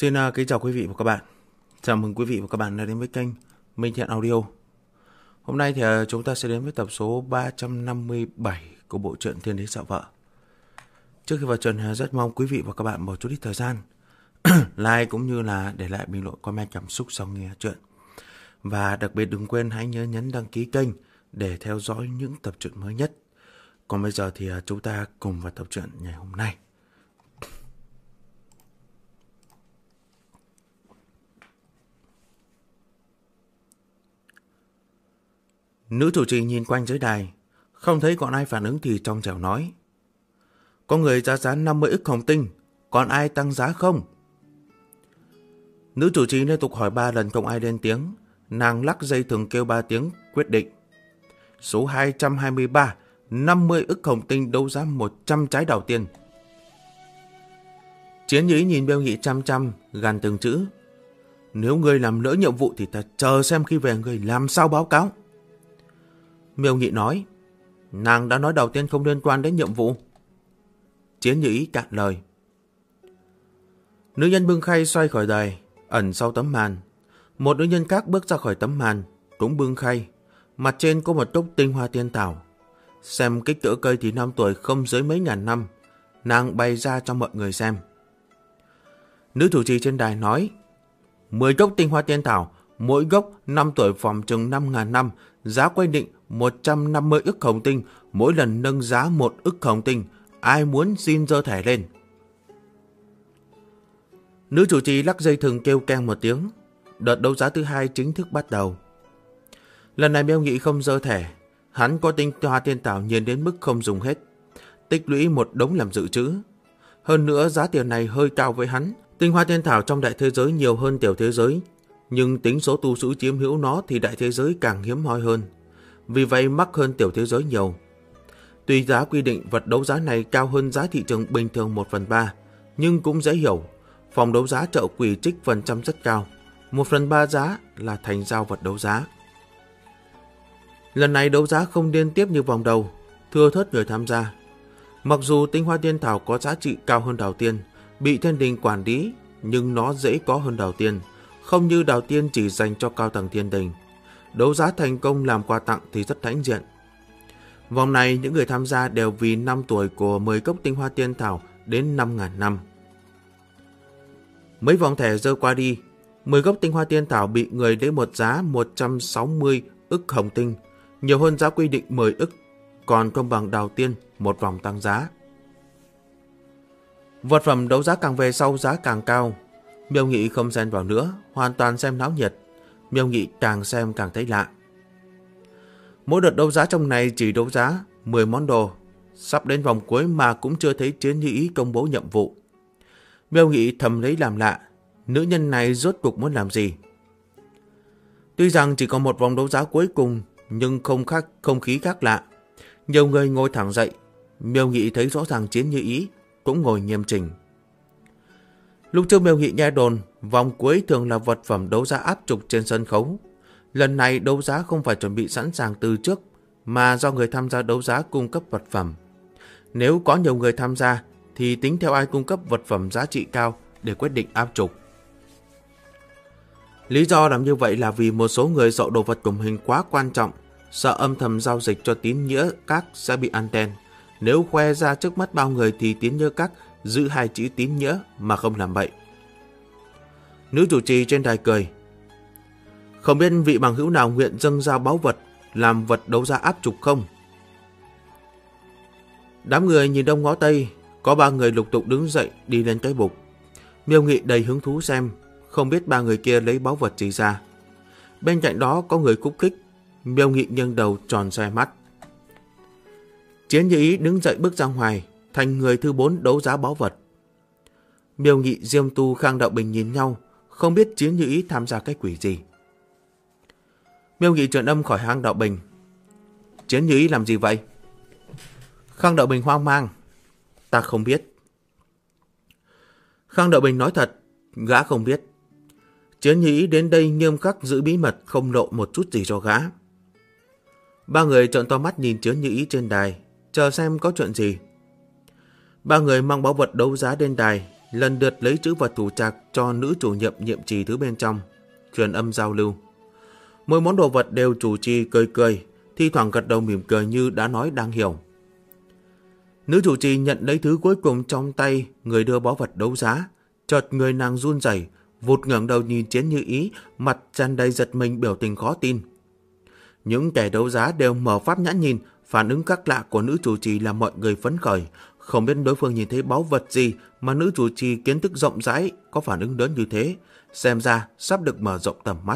Kính chào quý vị và các bạn. Chào mừng quý vị và các bạn đã đến với kênh Minh Thiện Audio. Hôm nay thì chúng ta sẽ đến với tập số 357 của bộ truyện Thiên Đế Sợ Vợ. Trước khi vào truyện, rất mong quý vị và các bạn bỏ chút ít thời gian like cũng như là để lại bình luận comment cảm xúc sau nghe truyện. Và đặc biệt đừng quên hãy nhớ nhấn đăng ký kênh để theo dõi những tập truyện mới nhất. Còn bây giờ thì chúng ta cùng vào tập truyện ngày hôm nay. Nữ chủ trì nhìn quanh dưới đài, không thấy còn ai phản ứng thì trong trẻo nói: có người ra giá 50 ức hồng tinh, còn ai tăng giá không? Nữ chủ trì liên tục hỏi 3 lần không ai lên tiếng. Nàng lắc dây thừng kêu 3 tiếng quyết định. Số 223, 50 ức hồng tinh đấu giá 100 trái đào tiên. Chiến Nhĩ nhìn Miêu Nghị chăm chăm, gằn từng chữ: nếu ngươi làm lỡ nhiệm vụ thì ta chờ xem khi về ngươi làm sao báo cáo. Miêu Nghị nói: nàng đã nói đầu tiên không liên quan đến nhiệm vụ. Chiến Nhĩ cạn lời. Nữ nhân bưng khay xoay khỏi đài, ẩn sau tấm màn. Một nữ nhân khác bước ra khỏi tấm màn, cũng bưng khay. Mặt trên có một cốc tinh hoa tiên thảo. Xem kích cỡ cây thì 5 tuổi không dưới mấy ngàn năm. Nàng bày ra cho mọi người xem. Nữ chủ trì trên đài nói: 10 gốc tinh hoa tiên thảo, mỗi gốc 5 tuổi phòng chừng 5.000 năm, giá quy định 150 ức hồng tinh, mỗi lần nâng giá 1 ức hồng tinh. Ai muốn xin giơ thẻ lên. Nữ chủ trì lắc dây thừng kêu keng một tiếng. Đợt đấu giá thứ 2 chính thức bắt đầu. Lần này Miêu Nghị không giơ thẻ. Hắn có tinh hoa tiên thảo nhìn đến mức không dùng hết, tích lũy một đống làm dự trữ. Hơn nữa giá tiền này hơi cao với hắn. Tinh hoa tiên thảo trong đại thế giới nhiều hơn tiểu thế giới, nhưng tính số tu sĩ chiếm hữu nó thì đại thế giới càng hiếm hoi hơn, vì vậy mắc hơn tiểu thế giới nhiều. Tuy giá quy định vật đấu giá này cao hơn giá thị trường bình thường 1/3, nhưng cũng dễ hiểu. Phòng đấu giá chợ quỷ trích phần trăm rất cao, 1/3 giá là thành giao vật đấu giá. Lần này đấu giá không liên tiếp như vòng đầu, thưa thớt người tham gia. Mặc dù tinh hoa tiên thảo có giá trị cao hơn đào tiên, bị thiên đình quản lý, nhưng nó dễ có hơn đào tiên, không như đào tiên chỉ dành cho cao tầng thiên đình. Đấu giá thành công làm quà tặng thì rất hãnh diện. Vòng này những người tham gia đều vì 5 tuổi của 10 cốc tinh hoa tiên thảo đến 5.000 năm. Mấy vòng thẻ dơ qua đi, 10 gốc tinh hoa tiên thảo bị người lấy một giá 160 ức hồng tinh, nhiều hơn giá quy định 10 ức, còn không bằng đào tiên một vòng tăng giá. Vật phẩm đấu giá càng về sau giá càng cao. Miêu Nghị không xen vào nữa, hoàn toàn xem náo nhiệt. Miêu Nghị càng xem càng thấy lạ. Mỗi đợt đấu giá trong này chỉ đấu giá 10 món đồ. Sắp đến vòng cuối mà cũng chưa thấy Chiến Nhĩ công bố nhiệm vụ. Miêu Nghị thầm lấy làm lạ, nữ nhân này rốt cuộc muốn làm gì? Tuy rằng chỉ còn một vòng đấu giá cuối cùng, nhưng không khí khác lạ. Nhiều người ngồi thẳng dậy. Miêu Nghị thấy rõ ràng Chiến Nhĩ cũng ngồi nghiêm chỉnh. Lúc trước Miêu Nghị nghe đồn vòng cuối thường là vật phẩm đấu giá áp trục trên sân khấu. Lần này đấu giá không phải chuẩn bị sẵn sàng từ trước, mà do người tham gia đấu giá cung cấp vật phẩm. Nếu có nhiều người tham gia thì tính theo ai cung cấp vật phẩm giá trị cao để quyết định áp trục. Lý do làm như vậy là vì một số người sợ đồ vật của mình quá quan trọng, sợ âm thầm giao dịch cho tín nghĩa các sẽ bị anten. Nếu khoe ra trước mắt bao người thì tín nghĩa các giữ 2 chữ tín nghĩa mà không làm bậy. Nữ chủ trì trên đài cười. Không biết vị bằng hữu nào nguyện dâng ra báu vật làm vật đấu giá áp trục không? Đám người nhìn đông ngó tây, có 3 người lục tục đứng dậy đi lên cái bục. Miêu Nghị đầy hứng thú xem, không biết 3 người kia lấy báu vật gì ra. Bên cạnh đó có người khúc khích. Miêu Nghị nghiêng đầu tròn xoe mắt. Chiến Nhĩ đứng dậy bước ra ngoài, thành người thứ 4 đấu giá báu vật. Miêu Nghị, Diêm Tu, Khang Đạo Bình nhìn nhau, không biết Chiến Nhĩ tham gia cái quỷ gì. Miêu Nghị truyền âm khỏi Khang Đạo Bình. Chiến Nhĩ làm gì vậy? Khang Đạo Bình hoang mang. Ta không biết. Khang Đạo Bình nói thật, gã không biết. Chiến Nhĩ đến đây nghiêm khắc giữ bí mật, không lộ một chút gì cho gã. 3 người trợn to mắt nhìn Chiến Nhĩ trên đài, chờ xem có chuyện gì. 3 người mang báu vật đấu giá lên đài, lần lượt lấy trữ vật thủ trạc cho nữ chủ nhiệm trì thứ bên trong, truyền âm giao lưu. Mỗi món đồ vật đều chủ trì cười cười, thi thoảng gật đầu mỉm cười như đã nói đang hiểu. Nữ chủ trì nhận lấy thứ cuối cùng trong tay người đưa báu vật đấu giá, chợt người nàng run rẩy, vụt ngẩng đầu nhìn Chiến Như Ý, mặt tràn đầy giật mình, biểu tình khó tin. Những kẻ đấu giá đều mở pháp nhãn nhìn, phản ứng khác lạ của nữ chủ trì làm mọi người phấn khởi, không biết đối phương nhìn thấy báu vật gì mà nữ chủ trì kiến thức rộng rãi có phản ứng lớn như thế, xem ra sắp được mở rộng tầm mắt.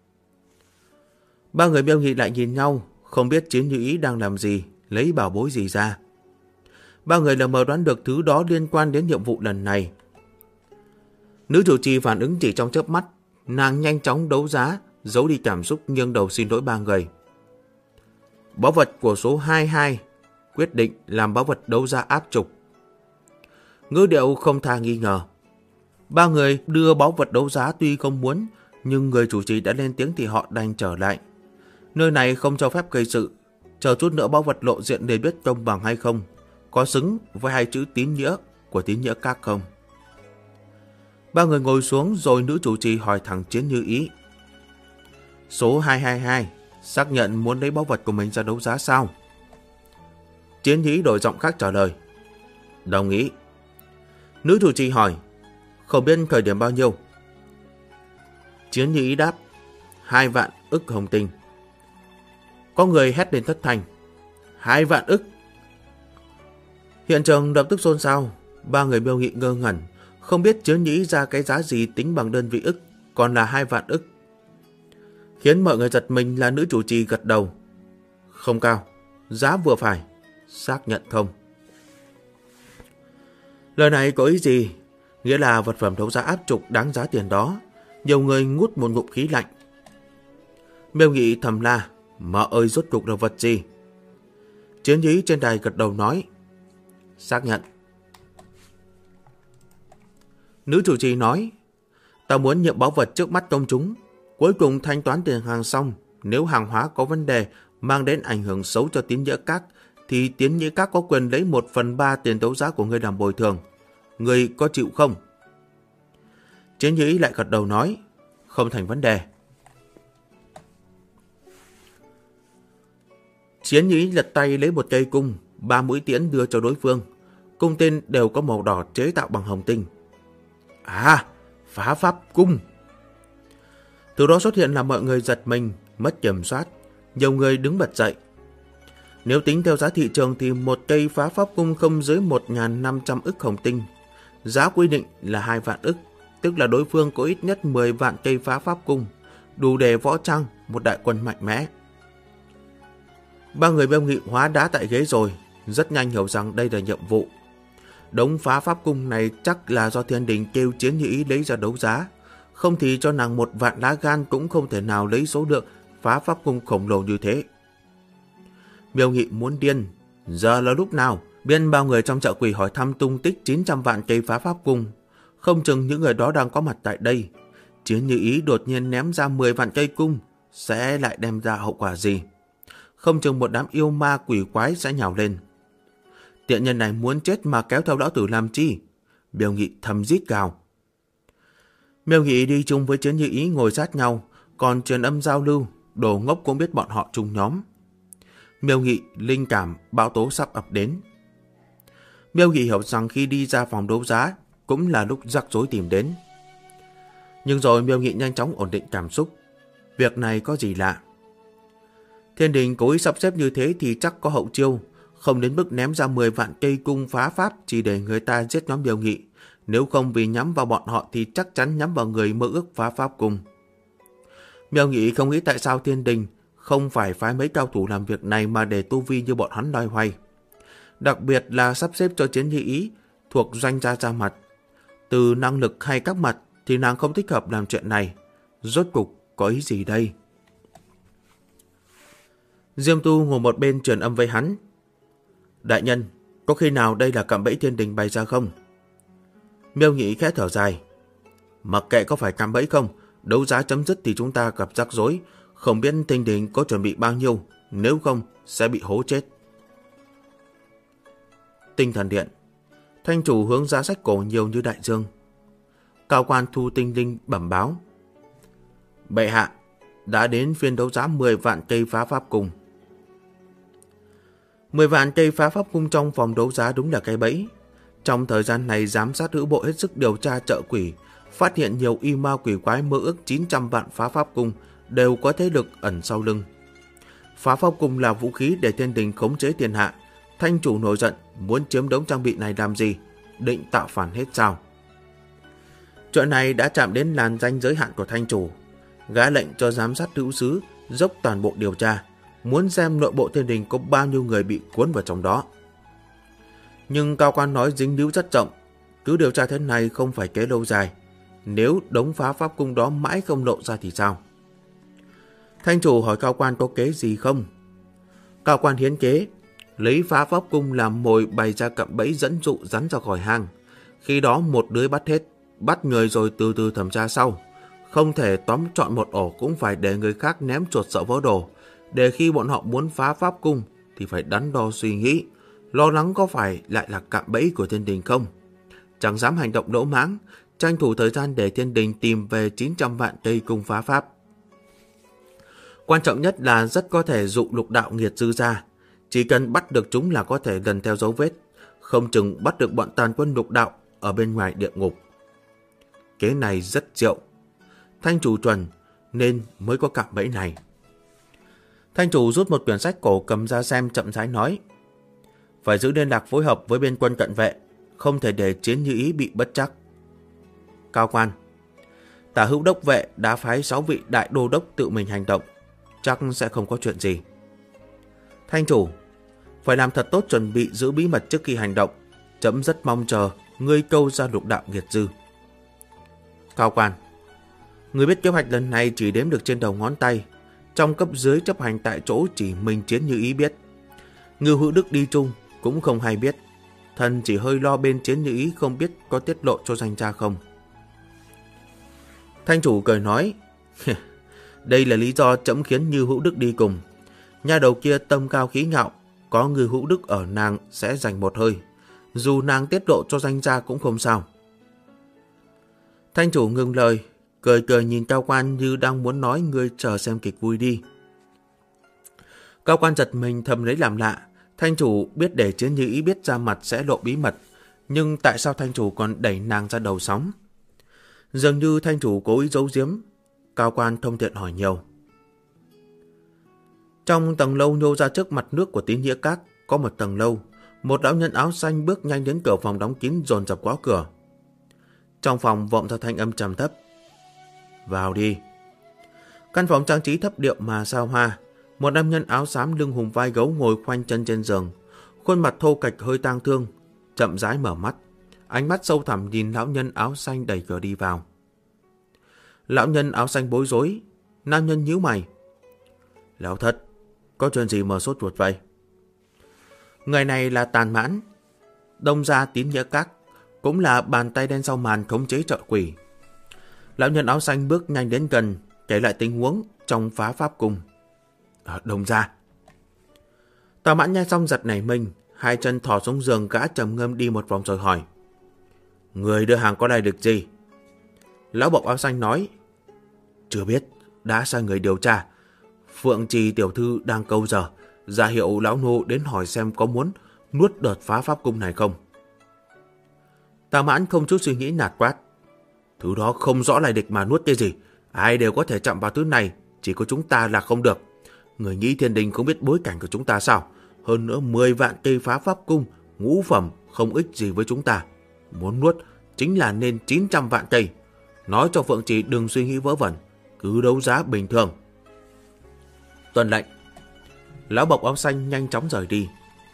Ba người Miêu Nghị lại nhìn nhau, không biết Chiến Như Ý đang làm gì, lấy bảo bối gì ra. Ba người lờ mờ đoán được thứ đó liên quan đến nhiệm vụ lần này. Nữ chủ trì phản ứng chỉ trong chớp mắt, nàng nhanh chóng đấu giá, giấu đi cảm xúc, nghiêng đầu xin lỗi ba người. Báu vật của số 22 quyết định làm báu vật đấu giá áp trục. Ngữ điệu không tha nghi ngờ. Ba người đưa báu vật đấu giá tuy không muốn, nhưng người chủ trì đã lên tiếng thì họ đành trở lại. Nơi này không cho phép gây sự, chờ chút nữa báu vật lộ diện để biết công bằng hay không, có xứng với hai chữ tín nghĩa của tín nghĩa các không. Ba người ngồi xuống rồi nữ chủ trì hỏi thẳng Chiến Như Ý. Số 222 xác nhận muốn lấy báu vật của mình ra đấu giá sao? Chiến Như Ý đổi giọng khác trả lời. Đồng ý. Nữ chủ trì hỏi. Không biết khởi điểm bao nhiêu? Chiến Như Ý đáp. 2 vạn ức hồng tinh. Có người hét lên thất thanh. 2 vạn ức. Hiện trường lập tức xôn xao. Ba người Miêu Nghị ngơ ngẩn, không biết Chiến Như Ý ra cái giá gì tính bằng đơn vị ức, còn là 2 vạn ức. Khiến mọi người giật mình là nữ chủ trì gật đầu. Không cao, giá vừa phải, xác nhận không? Lời này có ý gì? Nghĩa là vật phẩm đấu giá áp trục đáng giá tiền đó. Nhiều người ngút một ngụm khí lạnh. Miêu Nghị thầm la. Mợ ơi, rốt cuộc là vật gì? Chiến Như Ý trên đài gật đầu nói. Xác nhận. Nữ chủ trì nói. Ta muốn nhận báu vật trước mắt công chúng. Cuối cùng thanh toán tiền hàng xong, nếu hàng hóa có vấn đề mang đến ảnh hưởng xấu cho tín nghĩa các, thì tín nghĩa các có quyền lấy 1/3 tiền đấu giá của ngươi làm bồi thường. Ngươi có chịu không? Chiến Như Ý lại gật đầu nói. Không thành vấn đề. Chiến Như Ý lật tay lấy một cây cung, 3 mũi tiễn đưa cho đối phương. Cung tên đều có màu đỏ chế tạo bằng hồng tinh. À, phá pháp cung. Từ đó xuất hiện là mọi người giật mình, mất kiểm soát. Nhiều người đứng bật dậy. Nếu tính theo giá thị trường thì một cây phá pháp cung không dưới 1.500 ức hồng tinh. Giá quy định là 2 vạn ức, tức là đối phương có ít nhất 10 vạn cây phá pháp cung, đủ để võ trang một đại quân mạnh mẽ. Ba người Miêu Nghị hóa đá tại ghế rồi, rất nhanh hiểu rằng đây là nhiệm vụ. Đống phá pháp cung này chắc là do Thiên Đình kêu Chiến Như Ý lấy ra đấu giá, không thì cho nàng 1 vạn lá gan cũng không thể nào lấy số lượng phá pháp cung khổng lồ như thế. Miêu Nghị muốn điên, giờ là lúc nào? Biên bao người trong chợ quỷ hỏi thăm tung tích 900 vạn cây phá pháp cung, không chừng những người đó đang có mặt tại đây. Chiến Như Ý đột nhiên ném ra 10 vạn cây cung, sẽ lại đem ra hậu quả gì? Không chừng một đám yêu ma quỷ quái sẽ nhào lên. Tiện nhân này muốn chết mà kéo theo lão tử làm chi? Miêu Nghị thầm rít gào. Miêu Nghị đi chung với Chiến Như Ý ngồi sát nhau, còn truyền âm giao lưu, đồ ngốc cũng biết bọn họ chung nhóm. Miêu Nghị linh cảm bão tố sắp ập đến. Miêu Nghị hiểu rằng khi đi ra phòng đấu giá cũng là lúc rắc rối tìm đến. Nhưng rồi Miêu Nghị nhanh chóng ổn định cảm xúc. Việc này có gì lạ? Thiên Đình cố ý sắp xếp như thế thì chắc có hậu chiêu, không đến mức ném ra 10 vạn cây cung phá pháp chỉ để người ta giết nhóm Miêu Nghị. Nếu không vì nhắm vào bọn họ thì chắc chắn nhắm vào người mơ ước phá pháp cung. Miêu Nghị không nghĩ tại sao Thiên Đình không phải phái mấy cao thủ làm việc này mà để tu vi như bọn hắn loay hoay. Đặc biệt là sắp xếp cho Chiến Như Ý thuộc doanh gia ra mặt. Từ năng lực hay các mặt thì nàng không thích hợp làm chuyện này. Rốt cục có ý gì đây? Diêm Tu ngồi một bên truyền âm với hắn. Đại nhân, có khi nào đây là cạm bẫy Thiên Đình bày ra không? Miêu Nghị khẽ thở dài. Mặc kệ có phải cạm bẫy không, đấu giá chấm dứt thì chúng ta gặp rắc rối. Không biết Thiên Đình có chuẩn bị bao nhiêu, nếu không sẽ bị hố chết. Tinh Thần Điện. Thanh chủ hướng giá sách cổ nhiều như đại dương. Cao quan Thu Tinh Linh bẩm báo: bệ hạ, đã đến phiên đấu giá 10 vạn cây phá pháp cung. 10 vạn cây phá pháp cung trong phòng đấu giá đúng là cái bẫy. Trong thời gian này, giám sát hữu bộ hết sức điều tra chợ quỷ, phát hiện nhiều y ma quỷ quái mơ ước 900 vạn phá pháp cung đều có thế lực ẩn sau lưng. Phá pháp cung là vũ khí để thiên đình khống chế thiên hạ. Thanh chủ nổi giận, muốn chiếm đống trang bị này làm gì? Định tạo phản hết sao? Chuyện này đã chạm đến làn ranh giới hạn của thanh chủ. Gã lệnh cho giám sát hữu sứ dốc toàn bộ điều tra, muốn xem nội bộ thiên đình có bao nhiêu người bị cuốn vào trong đó. Nhưng cao quan nói dính líu rất rộng, cứ điều tra thế này không phải kế lâu dài. Nếu đống phá pháp cung đó mãi không lộ ra thì sao? Thanh chủ hỏi cao quan có kế gì không? Cao quan hiến kế, lấy phá pháp cung làm mồi bày ra cạm bẫy dẫn dụ rắn ra khỏi hang. Khi đó một lưới bắt hết, bắt người rồi từ từ thẩm tra sau. Không thể tóm trọn một ổ, cũng phải để người khác ném chuột sợ vỡ đồ. Để khi bọn họ muốn phá pháp cung thì phải đắn đo suy nghĩ, lo lắng có phải lại là cạm bẫy của thiên đình không. Chẳng dám hành động lỗ mãng, tranh thủ thời gian để thiên đình tìm về 900 vạn cây cung phá pháp. Quan trọng nhất là rất có thể dụ lục đạo nghiệt dư ra. Chỉ cần bắt được chúng là có thể lần theo dấu vết, không chừng bắt được bọn tàn quân lục đạo ở bên ngoài địa ngục. Kế này rất diệu. Thanh chủ chuẩn nên mới có cạm bẫy này. Thanh chủ rút một quyển sách cổ cầm ra xem, chậm rãi nói: phải giữ liên lạc phối hợp với bên quân cận vệ, không thể để Chiến Như Ý bị bất trắc. Cao quan: Tả hữu đốc vệ đã phái 6 vị đại đô đốc tự mình hành động, chắc sẽ không có chuyện gì. Thanh chủ: phải làm thật tốt chuẩn bị giữ bí mật trước khi hành động. Chấm rất mong chờ ngươi câu ra lục đạo nghiệt dư. Cao quan: người biết kế hoạch lần này chỉ đếm được trên đầu ngón tay. Trong cấp dưới chấp hành tại chỗ chỉ mình Chiến Như Ý biết. Ngưu Hữu Đức đi chung cũng không hay biết. Thần chỉ hơi lo bên Chiến Như Ý không biết có tiết lộ cho danh cha không. Thanh chủ cười nói: đây là lý do chấm khiến Ngưu Hữu Đức đi cùng. Nhà đầu kia tâm cao khí ngạo, có Ngưu Hữu Đức ở nàng sẽ giành một hơi. Dù nàng tiết lộ cho danh cha cũng không sao. Thanh chủ ngừng lời, cười cười nhìn cao quan như đang muốn nói ngươi chờ xem kịch vui đi. Cao quan giật mình thầm lấy làm lạ. Thanh chủ biết để Chiến Như Ý biết ra mặt sẽ lộ bí mật, nhưng tại sao thanh chủ còn đẩy nàng ra đầu sóng? Dường như thanh chủ cố ý giấu giếm. Cao quan thông tiện hỏi nhiều. Trong tầng lâu nhô ra trước mặt nước của Tín Nghĩa Các có một tầng lâu. Một lão nhân áo xanh bước nhanh đến cửa phòng đóng kín, dồn dập gõ cửa. Trong phòng vọng ra thanh âm trầm thấp: vào đi. Căn phòng trang trí thấp điệu mà sao hoa. Một nam nhân áo xám lưng hùm vai gấu ngồi khoanh chân trên giường, khuôn mặt thô kệch hơi tang thương, chậm rãi mở mắt, ánh mắt sâu thẳm nhìn lão nhân áo xanh đẩy cửa đi vào. Lão nhân áo xanh bối rối, nam nhân nhíu mày: lão thất, có chuyện gì mà sốt ruột vậy? Người này là Tàn Mãn, đông gia Tín Nghĩa Các, cũng là bàn tay đen sau màn khống chế chợ quỷ. Lão nhân áo xanh bước nhanh đến gần, kể lại tình huống trong phá pháp cung. Đông gia. Tàn Mãn nghe xong giật nảy mình, hai chân thò xuống giường, gã trầm ngâm đi một vòng rồi hỏi: người đưa hàng có lai lịch gì? Lão bộc áo xanh nói: chưa biết, đã sai người điều tra. Phượng Trì tiểu thư đang câu giờ, ra hiệu lão nô đến hỏi xem có muốn nuốt đợt phá pháp cung này không. Tà Mãn không chút suy nghĩ nạt quát: thứ đó không rõ lai lịch mà nuốt cái gì? Ai đều có thể chạm vào thứ này, chỉ có chúng ta là không được. Người nghĩ thiên đình không biết bối cảnh của chúng ta sao? Hơn nữa 10 vạn cây phá pháp cung, ngũ phẩm không ích gì với chúng ta. Muốn nuốt chính là nên 900 vạn cây. Nói cho Phượng Trì đừng suy nghĩ vớ vẩn, cứ đấu giá bình thường. Tuân lệnh. Lão bộc áo xanh nhanh chóng rời đi.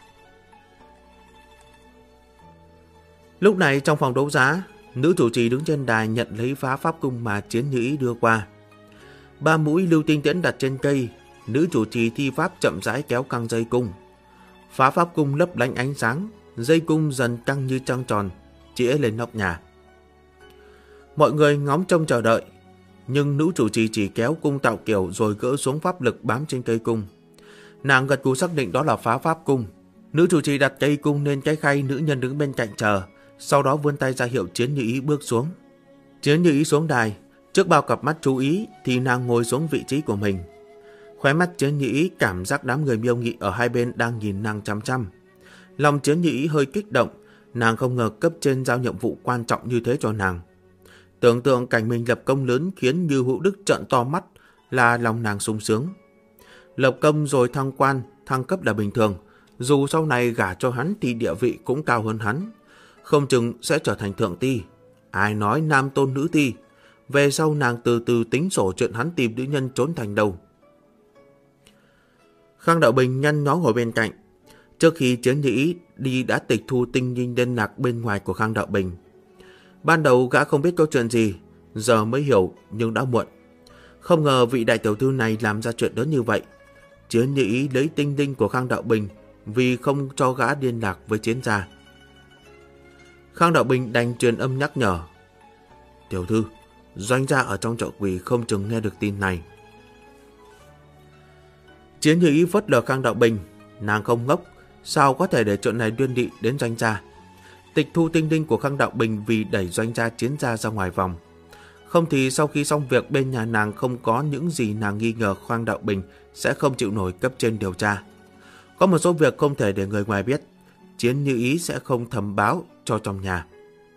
Lúc này trong phòng đấu giá, nữ chủ trì đứng trên đài nhận lấy phá pháp cung mà Chiến Như Ý đưa qua. 3 mũi lưu tinh tiễn đặt trên cây, nữ chủ trì thi pháp chậm rãi kéo căng dây cung. Phá pháp cung lấp lánh ánh sáng, dây cung dần căng như trăng tròn, chĩa lên nóc nhà. Mọi người ngóng trông chờ đợi, nhưng nữ chủ trì chỉ kéo cung tạo kiểu rồi gỡ xuống pháp lực bám trên cây cung. Nàng gật gù xác định đó là phá pháp cung. Nữ chủ trì đặt cây cung lên cái khay, nữ nhân đứng bên cạnh chờ, sau đó vươn tay ra hiệu Chiến Như Ý bước xuống. Chiến Như Ý xuống đài, trước bao cặp mắt chú ý thì nàng ngồi xuống vị trí của mình. Khóe mắt Chiến Như Ý cảm giác đám người Miêu Nghị ở hai bên đang nhìn nàng chăm chăm. Lòng Chiến Như Ý hơi kích động, nàng không ngờ cấp trên giao nhiệm vụ quan trọng như thế cho nàng. Tưởng tượng cảnh mình lập công lớn khiến Như Hữu Đức trợn to mắt là lòng nàng sung sướng. Lập công rồi thăng quan, thăng cấp là bình thường, dù sau này gả cho hắn thì địa vị cũng cao hơn hắn, không chừng sẽ trở thành thượng ti. Ai nói nam tôn nữ ti, về sau nàng từ từ tính sổ chuyện hắn tìm nữ nhân trốn thành đâu. Khang Đạo Bình nhăn nhó ngồi bên cạnh. Trước khi Chiến Như Ý đi đã tịch thu tinh linh liên lạc bên ngoài của Khang Đạo Bình. Ban đầu gã không biết có chuyện gì, giờ mới hiểu nhưng đã muộn. Không ngờ vị đại tiểu thư này làm ra chuyện lớn như vậy. Chiến Như Ý lấy tinh linh của Khang Đạo Bình vì không cho gã liên lạc với Chiến gia. Khang Đạo Bình đành truyền âm nhắc nhở. Tiểu thư, doanh gia ở trong chợ quỷ không chừng nghe được tin này. Chiến Như Ý phớt lờ Khang Đạo Bình, nàng không ngốc, sao có thể để chuyện này liên lụy đến doanh gia. Tịch thu tinh linh của Khang Đạo Bình vì đẩy doanh gia Chiến gia ra ngoài vòng. Không thì sau khi xong việc bên nhà nàng không có những gì nàng nghi ngờ Khang Đạo Bình sẽ không chịu nổi cấp trên điều tra. Có một số việc không thể để người ngoài biết, Chiến Như Ý sẽ không thầm báo cho trong nhà.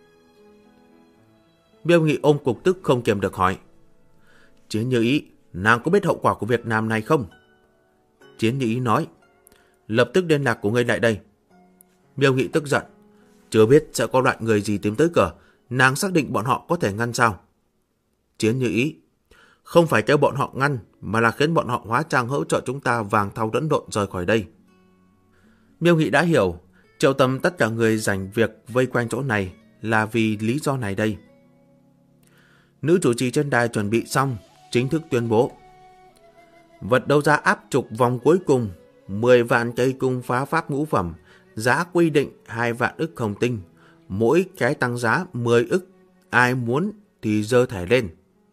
Miêu Nghị ôm cục tức không kiềm được hỏi. Chiến Như Ý, nàng có biết hậu quả của việc làm này không? Chiến Như Ý nói. Lập tức liên lạc của ngươi lại đây. Miêu Nghị tức giận. Chưa biết sẽ có loại người gì tìm tới cửa, nàng xác định bọn họ có thể ngăn sao? Chiến Như Ý. Không phải kêu bọn họ ngăn, mà là khiến bọn họ hóa trang hỗ trợ chúng ta vàng thau lẫn lộn rời khỏi đây. Miêu Nghị đã hiểu, triệu tập tất cả người rảnh việc vây quanh chỗ này là vì lý do này đây. Nữ chủ trì trên đài chuẩn bị xong, chính thức tuyên bố. Vật đấu giá áp trục vòng cuối cùng, 10 vạn cây cung phá pháp ngũ phẩm, giá quy định 2 vạn ức hồng tinh, mỗi cái tăng giá 10 ức, ai muốn thì giơ thẻ lên.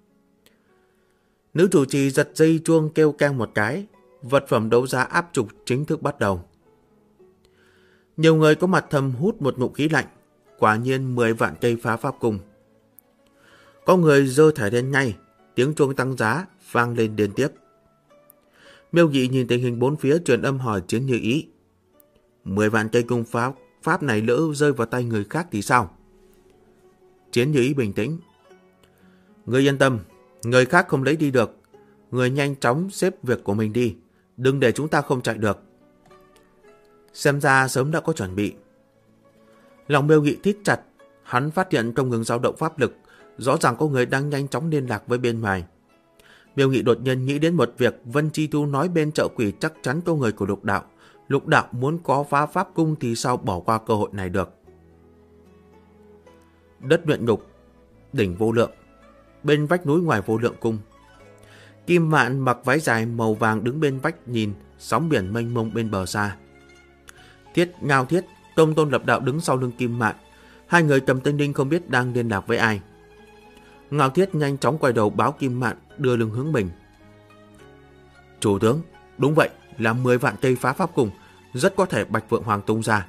Nữ chủ trì giật dây chuông kêu keng một cái, vật phẩm đấu giá áp trục chính thức bắt đầu. Nhiều người có mặt thầm hút một ngụm khí lạnh, quả nhiên 10 vạn cây phá pháp cung. Có người giơ thẻ lên ngay, tiếng chuông tăng giá vang lên liên tiếp. Miêu Nghị nhìn tình hình bốn phía truyền âm hỏi Chiến Như Ý. 10 vạn cây cung pháp này lỡ rơi vào tay người khác thì sao? Chiến Như Ý bình tĩnh. Ngươi yên tâm, người khác không lấy đi được. Người nhanh chóng xếp việc của mình đi, đừng để chúng ta không chạy được. Xem ra sớm đã có chuẩn bị. Lòng Miêu Nghị thít chặt, hắn phát hiện không ngừng dao động pháp lực, rõ ràng có người đang nhanh chóng liên lạc với bên ngoài. Miêu Nghị đột nhiên nghĩ đến một việc Vân Chi Thu nói bên chợ quỷ chắc chắn có người của Lục Đạo. Lục Đạo muốn có phá pháp cung thì sao bỏ qua cơ hội này được. Đất luyện ngục, đỉnh Vô Lượng, bên vách núi ngoài Vô Lượng cung. Kim Mạn mặc váy dài màu vàng đứng bên vách nhìn sóng biển mênh mông bên bờ xa. Ngao Thiết, Công Tôn Lập Đạo đứng sau lưng Kim Mạn. Hai người cầm tinh linh không biết đang liên lạc với ai. Ngao Thiết nhanh chóng quay đầu báo Kim Mạn đưa lưng hướng mình. Chủ tướng, đúng vậy, là 10 vạn cây phá pháp cùng, rất có thể Bạch Phượng Hoàng tung ra.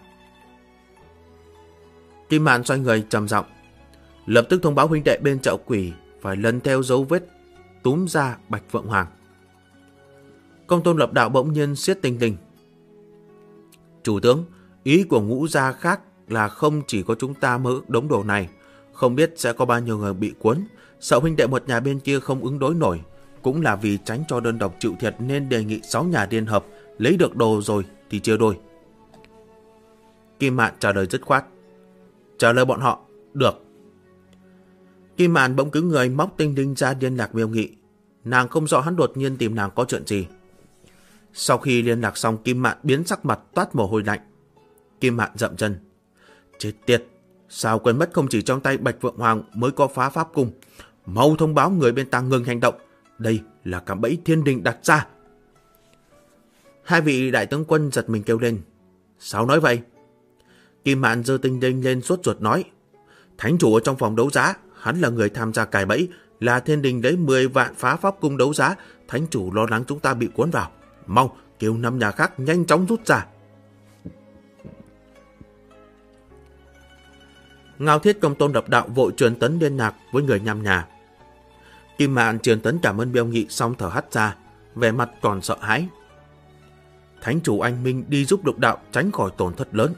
Kim Mạn xoay người trầm giọng, lập tức thông báo huynh đệ bên chợ quỷ phải lần theo dấu vết túm ra Bạch Phượng Hoàng. Công Tôn Lập Đạo bỗng nhiên siết tinh linh. Chủ tướng, ý của Ngũ gia khác là không chỉ có chúng ta mơ ước đống đồ này, không biết sẽ có bao nhiêu người bị cuốn, sợ huynh đệ một nhà bên kia không ứng đối nổi, cũng là vì tránh cho đơn độc chịu thiệt nên đề nghị 6 nhà liên hợp, lấy được đồ rồi thì chia đôi. Kim Mạn trả lời dứt khoát. Trả lời bọn họ, được. Kim Mạn bỗng cứng người móc tinh linh ra liên lạc Miêu Nghị. Nàng không rõ hắn đột nhiên tìm nàng có chuyện gì. Sau khi liên lạc xong, Kim Mạn biến sắc mặt toát mồ hôi lạnh. Kim Mạn dậm chân. Chết tiệt, sao quên mất không chỉ trong tay Bạch Phượng Hoàng mới có phá pháp cung. Mau thông báo người bên ta ngừng hành động. Đây là cạm bẫy thiên đình đặt ra. Hai vị đại tướng quân giật mình kêu lên. Sao nói vậy? Kim Mạn giơ tinh linh lên sốt ruột nói. Thánh chủ ở trong phòng đấu giá, hắn là người tham gia cài bẫy, là thiên đình lấy 10 vạn phá pháp cung đấu giá. Thánh chủ lo lắng chúng ta bị cuốn vào. Mau kêu 5 nhà khác nhanh chóng rút ra. Ngao Thiết Công Tôn Độc Đạo vội truyền tấn liên lạc với người nhăm nhà. Kim Mạn truyền tấn cảm ơn Miêu Nghị xong thở hắt ra, vẻ mặt còn sợ hãi. Thánh chủ anh minh đi giúp Độc Đạo tránh khỏi tổn thất lớn.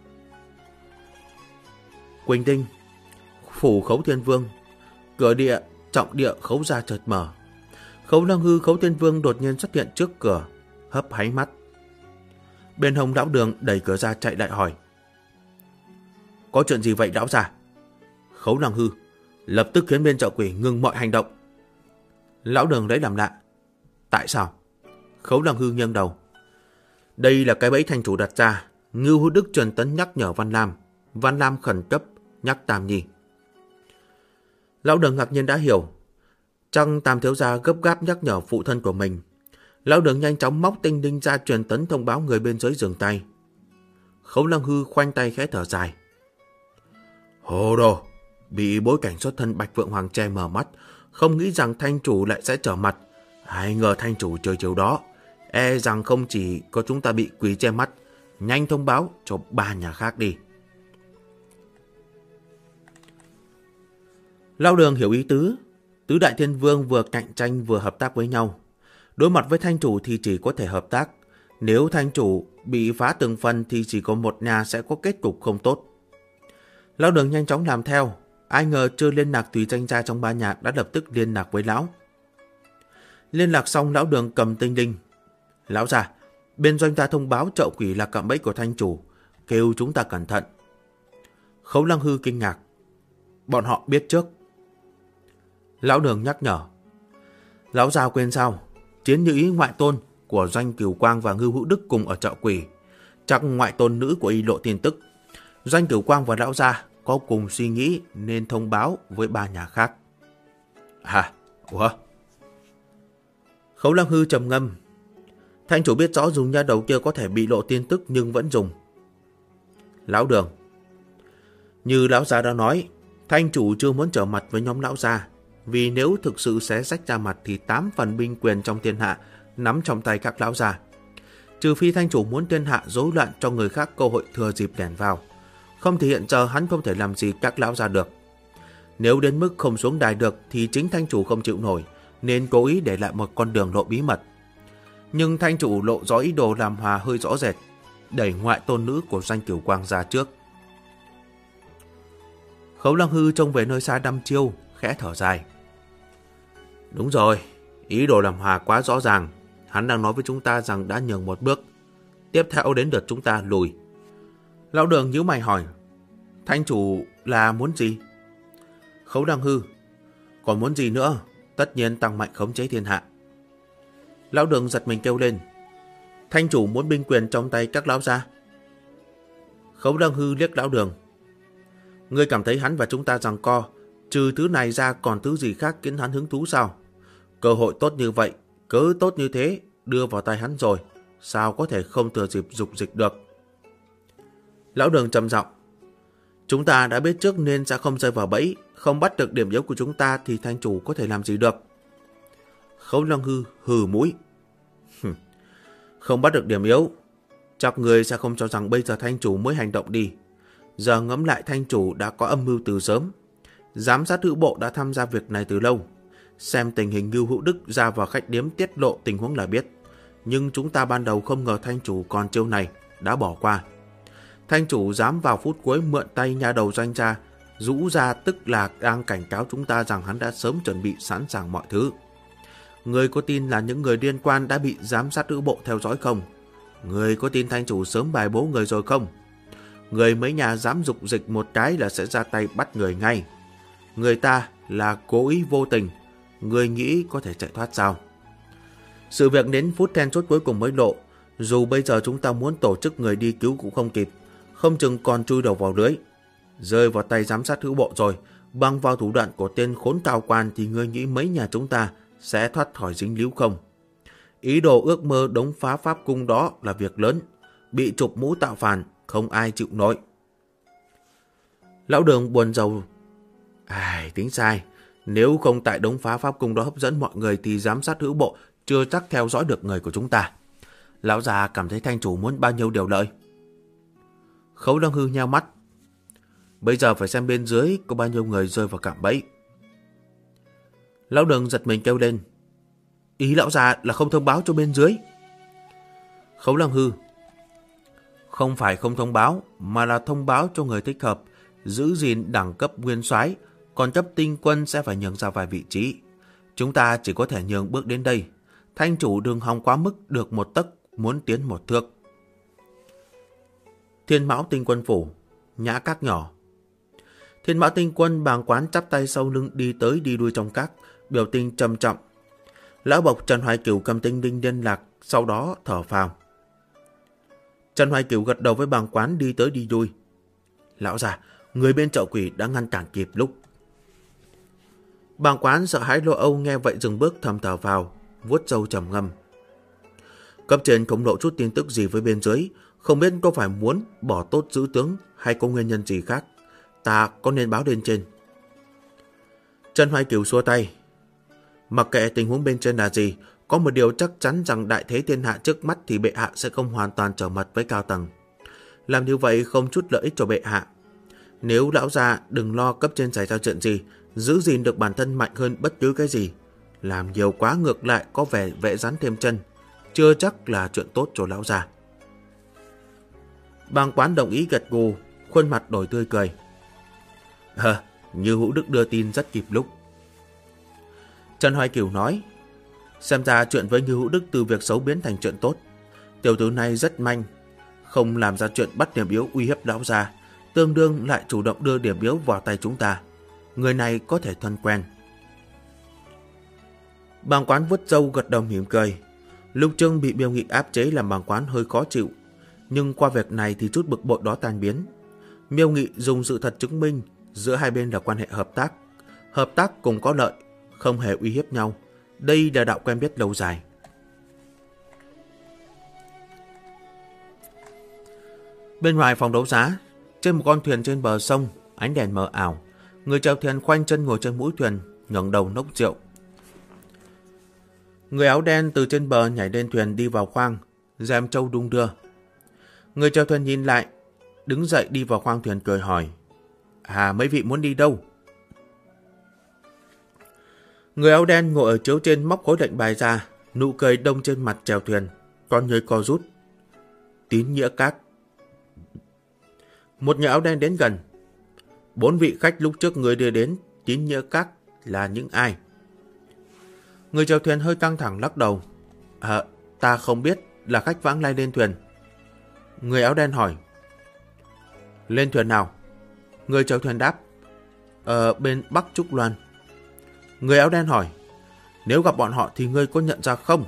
Quỳnh Đinh, phủ Khấu Thiên Vương, cửa địa trọng địa Khấu gia chợt mở. Khấu Lăng Hư, Khấu Thiên Vương đột nhiên xuất hiện trước cửa, hấp háy mắt. Bên hông lão Đường đẩy cửa ra chạy lại hỏi: có chuyện gì vậy lão già? Khấu Lăng Hư: lập tức khiến bên chợ quỷ ngừng mọi hành động. Lão Đường lấy làm lạ: tại sao? Khấu Lăng Hư nghiêng đầu: đây là cái bẫy thành chủ đặt ra. Ngưu Hữu Đức truyền tấn nhắc nhở Văn Lam. Văn Lam khẩn cấp nhắc Tam Nhi. Lão Đường ngạc nhiên đã hiểu. Trăng Tam thiếu gia gấp gáp nhắc nhở phụ thân của mình. Lão Đường nhanh chóng móc tinh đinh ra truyền tấn thông báo người bên dưới dừng tay. Khấu Lăng Hư khoanh tay khẽ thở dài: hồ đồ, bị bối cảnh xuất thân Bạch Phượng Hoàng che mờ mắt, không nghĩ rằng thanh chủ lại sẽ trở mặt. Ai ngờ thanh chủ chơi chiều đó, e rằng không chỉ có chúng ta bị quỷ che mắt. Nhanh thông báo cho 3 nhà khác đi. Lão Đường hiểu ý tứ. Tứ đại thiên vương vừa cạnh tranh vừa hợp tác với nhau. Đối mặt với thanh chủ thì chỉ có thể hợp tác. Nếu thanh chủ bị phá từng phần thì chỉ có một nhà sẽ có kết cục không tốt. Lão Đường nhanh chóng làm theo. Ai ngờ chưa liên lạc tùy danh gia trong 3 nhà đã lập tức liên lạc với lão. Liên lạc xong, Lão Đường cầm tinh đinh: lão già, bên doanh gia thông báo chợ quỷ là cạm bẫy của thanh chủ, kêu chúng ta cẩn thận. Khấu Lăng Hư kinh ngạc: bọn họ biết trước? Lão Đường nhắc nhở: lão già quên sao? Chiến Như Ý ngoại tôn của Doanh Cửu Quang và Ngưu Hữu Đức cùng ở chợ quỷ. Chắc ngoại tôn nữ của y lộ tin tức. Doanh Cửu Quang và lão gia có cùng suy nghĩ nên thông báo với 3 nhà khác. Ủa? Khấu Lăng Hư trầm ngâm. Thanh chủ biết rõ dùng nha đầu kia có thể bị lộ tin tức nhưng vẫn dùng. Lão Đường: như lão gia đã nói, thanh chủ chưa muốn trở mặt với nhóm lão gia, vì nếu thực sự xé rách ra mặt thì 8 phần binh quyền trong thiên hạ nắm trong tay các lão gia. Trừ phi thanh chủ muốn thiên hạ rối loạn cho người khác cơ hội thừa dịp lẻn vào, không thì hiện giờ hắn không thể làm gì các lão gia được. Nếu đến mức không xuống đài được thì chính thanh chủ không chịu nổi, nên cố ý để lại một con đường lộ bí mật. Nhưng thanh chủ lộ rõ ý đồ làm hòa hơi rõ rệt, đẩy ngoại tôn nữ của Doanh Cửu Quang ra trước. Khấu Lăng Hư trông về nơi xa đăm chiêu, khẽ thở dài: đúng rồi, ý đồ làm hòa quá rõ ràng. Hắn đang nói với chúng ta rằng đã nhường một bước, tiếp theo đến lượt chúng ta lùi. Lão Đường nhíu mày hỏi: thanh chủ là muốn gì? Khấu Lăng Hư: còn muốn gì nữa? Tất nhiên tăng mạnh khống chế thiên hạ. Lão Đường giật mình kêu lên: thanh chủ muốn binh quyền trong tay các lão gia? Khấu Lăng Hư liếc Lão Đường: ngươi cảm thấy hắn và chúng ta giằng co, trừ thứ này ra còn thứ gì khác khiến hắn hứng thú sao? Cơ hội tốt như vậy, cớ tốt như thế đưa vào tay hắn rồi, sao có thể không thừa dịp dục dịch được? Lão Đường trầm giọng: chúng ta đã biết trước nên sẽ không rơi vào bẫy. Không bắt được điểm yếu của chúng ta thì thanh chủ có thể làm gì được? Khấu Lăng Hư hừ mũi: không bắt được điểm yếu, chắc người sẽ không cho rằng bây giờ thanh chủ mới hành động đi. Giờ ngẫm lại, thanh chủ đã có âm mưu từ sớm. Giám sát hữu bộ đã tham gia việc này từ lâu. Xem tình hình Ngưu Hữu Đức ra vào khách điếm tiết lộ tình huống là biết. Nhưng chúng ta ban đầu không ngờ thanh chủ còn chiêu này, đã bỏ qua. Thanh chủ dám vào phút cuối mượn tay nhà đầu Doanh gia, rũ ra tức là đang cảnh cáo chúng ta rằng hắn đã sớm chuẩn bị sẵn sàng mọi thứ. Người có tin là những người liên quan đã bị giám sát hữu bộ theo dõi không? Người có tin thanh chủ sớm bài bố người rồi không? Người mấy nhà dám dục dịch một cái là sẽ ra tay bắt người ngay. Người ta là cố ý vô tình, người nghĩ có thể chạy thoát sao? Sự việc đến phút then chốt cuối cùng mới lộ. Dù bây giờ chúng ta muốn tổ chức người đi cứu cũng không kịp, không chừng còn chui đầu vào lưới. Rơi vào tay giám sát hữu bộ rồi, bằng vào thủ đoạn của tên khốn cao quan thì ngươi nghĩ mấy nhà chúng ta sẽ thoát khỏi dính líu không? Ý đồ ước mơ đống phá pháp cung đó là việc lớn, bị chụp mũ tạo phản, không ai chịu nổi. Lão Đường buồn rầu: tính sai. Nếu không tại đống phá pháp cung đó hấp dẫn mọi người thì giám sát hữu bộ chưa chắc theo dõi được người của chúng ta. Lão già cảm thấy thanh chủ muốn bao nhiêu điều lợi? Khấu Lăng Hư nheo mắt: Bây giờ phải xem bên dưới có bao nhiêu người rơi vào cạm bẫy. Lão Đường giật mình kêu lên. Ý lão già là không thông báo cho bên dưới. Khấu Lăng Hư. Không phải không thông báo, mà là thông báo cho người thích hợp, giữ gìn đẳng cấp nguyên soái, còn cấp tinh quân sẽ phải nhường ra vài vị trí. Chúng ta chỉ có thể nhường bước đến đây. Thanh chủ đừng hòng quá mức, được một tấc muốn tiến một thước. Thiên Mão Tinh Quân phủ, nhã các nhỏ. Thiên Mão Tinh Quân bàng quán chắp tay sau lưng đi tới đi đuôi trong các, biểu tình trầm trọng. Lão bộc Trần Hoài Cửu cầm tinh đinh liên lạc, sau đó thở phào. Trần Hoài Cửu gật đầu với bàng quán đi tới đi đuôi. Lão già, người bên chợ quỷ đã ngăn cản kịp lúc. Bàng quán sợ hãi lo âu nghe vậy dừng bước thầm thở vào, vuốt râu trầm ngâm. Cấp trên không lộ chút tin tức gì với bên dưới, không biết có phải muốn bỏ tốt giữ tướng hay có nguyên nhân gì khác. Ta có nên báo lên trên? Trần Hoài Cửu xua tay. Mặc kệ tình huống bên trên là gì, có một điều chắc chắn rằng đại thế thiên hạ trước mắt thì bệ hạ sẽ không hoàn toàn trở mặt với cao tầng. Làm như vậy không chút lợi ích cho bệ hạ. Nếu lão già đừng lo cấp trên xảy ra chuyện gì, giữ gìn được bản thân mạnh hơn bất cứ cái gì. Làm nhiều quá ngược lại có vẻ vẽ rắn thêm chân, chưa chắc là chuyện tốt cho lão già. Bàng quán đồng ý gật gù, khuôn mặt đổi tươi cười. Như Hữu Đức đưa tin rất kịp lúc. Trần Hoài Cửu nói, xem ra chuyện với Như Hữu Đức từ việc xấu biến thành chuyện tốt. Tiểu tử này rất manh, không làm ra chuyện bắt điểm yếu uy hiếp lão già, tương đương lại chủ động đưa điểm yếu vào tay chúng ta. Người này có thể thân quen. Bàng quán vuốt râu gật đầu mỉm cười. Lục Trưng bị Miêu Nghị áp chế làm bàng quán hơi khó chịu, nhưng qua việc này thì chút bực bội đó tan biến. Miêu Nghị dùng sự thật chứng minh giữa hai bên là quan hệ hợp tác cùng có lợi, không hề uy hiếp nhau. Đây là đạo quen biết lâu dài. Bên ngoài phòng đấu giá, trên một con thuyền trên bờ sông, ánh đèn mờ ảo, người chèo thuyền khoanh chân ngồi trên mũi thuyền, ngẩng đầu nốc rượu. Người áo đen từ trên bờ nhảy lên thuyền đi vào khoang, rèm trâu đung đưa. Người chèo thuyền nhìn lại, đứng dậy đi vào khoang thuyền cười hỏi, mấy vị muốn đi đâu? Người áo đen ngồi ở chiếu trên móc khối lệnh bài ra, nụ cười đông trên mặt chèo thuyền, con người co rút. Tín Nghĩa Các. Một người áo đen đến gần. 4 vị khách lúc trước người đưa đến Tín Nghĩa Các là những ai? Người chèo thuyền hơi căng thẳng lắc đầu. Ta không biết, là khách vãng lai lên thuyền. Người áo đen hỏi. Lên thuyền nào? Người chèo thuyền đáp. Bên Bắc Trúc Loan. Người áo đen hỏi. Nếu gặp bọn họ thì ngươi có nhận ra không?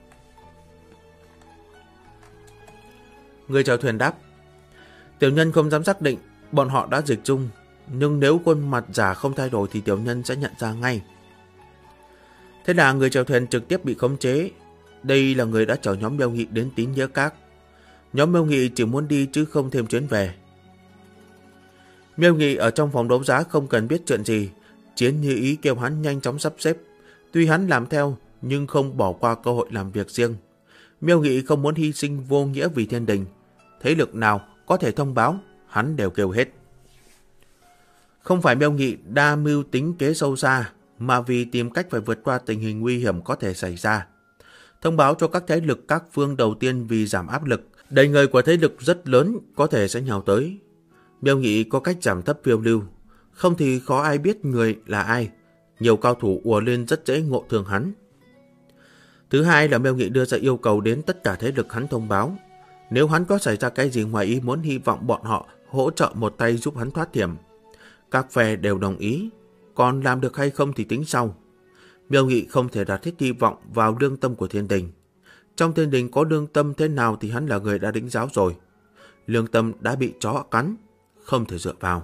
Người chèo thuyền đáp. Tiểu nhân không dám xác định, bọn họ đã dịch dung, nhưng nếu khuôn mặt giả không thay đổi thì tiểu nhân sẽ nhận ra ngay. Thế là người chèo thuyền trực tiếp bị khống chế. Đây là người đã chở nhóm Miêu Nghị đến Tín Nghĩa Các. Nhóm Miêu Nghị chỉ muốn đi chứ không thêm chuyến về. Miêu Nghị ở trong phòng đấu giá không cần biết chuyện gì. Chiến Như Ý kêu hắn nhanh chóng sắp xếp. Tuy hắn làm theo nhưng không bỏ qua cơ hội làm việc riêng. Miêu Nghị không muốn hy sinh vô nghĩa vì thiên đình. Thế lực nào có thể thông báo, hắn đều kêu hết. Không phải Miêu Nghị đa mưu tính kế sâu xa, mà vì tìm cách phải vượt qua tình hình nguy hiểm có thể xảy ra. Thông báo cho các thế lực các phương đầu tiên vì giảm áp lực. Đầy người của thế lực rất lớn có thể sẽ nhào tới. Miêu Nghị có cách giảm thấp phiêu lưu, không thì khó ai biết người là ai. Nhiều cao thủ ùa lên rất dễ ngộ thương hắn. Thứ hai là Miêu Nghị đưa ra yêu cầu đến tất cả thế lực hắn thông báo. Nếu hắn có xảy ra cái gì ngoài ý muốn, hy vọng bọn họ hỗ trợ một tay giúp hắn thoát hiểm. Các phe đều đồng ý, còn làm được hay không thì tính sau. Miêu Nghị không thể đặt hết hy vọng vào lương tâm của thiên đình. Trong thiên đình có lương tâm thế nào thì hắn là người đã đính giáo rồi. Lương tâm đã bị chó cắn, không thể dựa vào.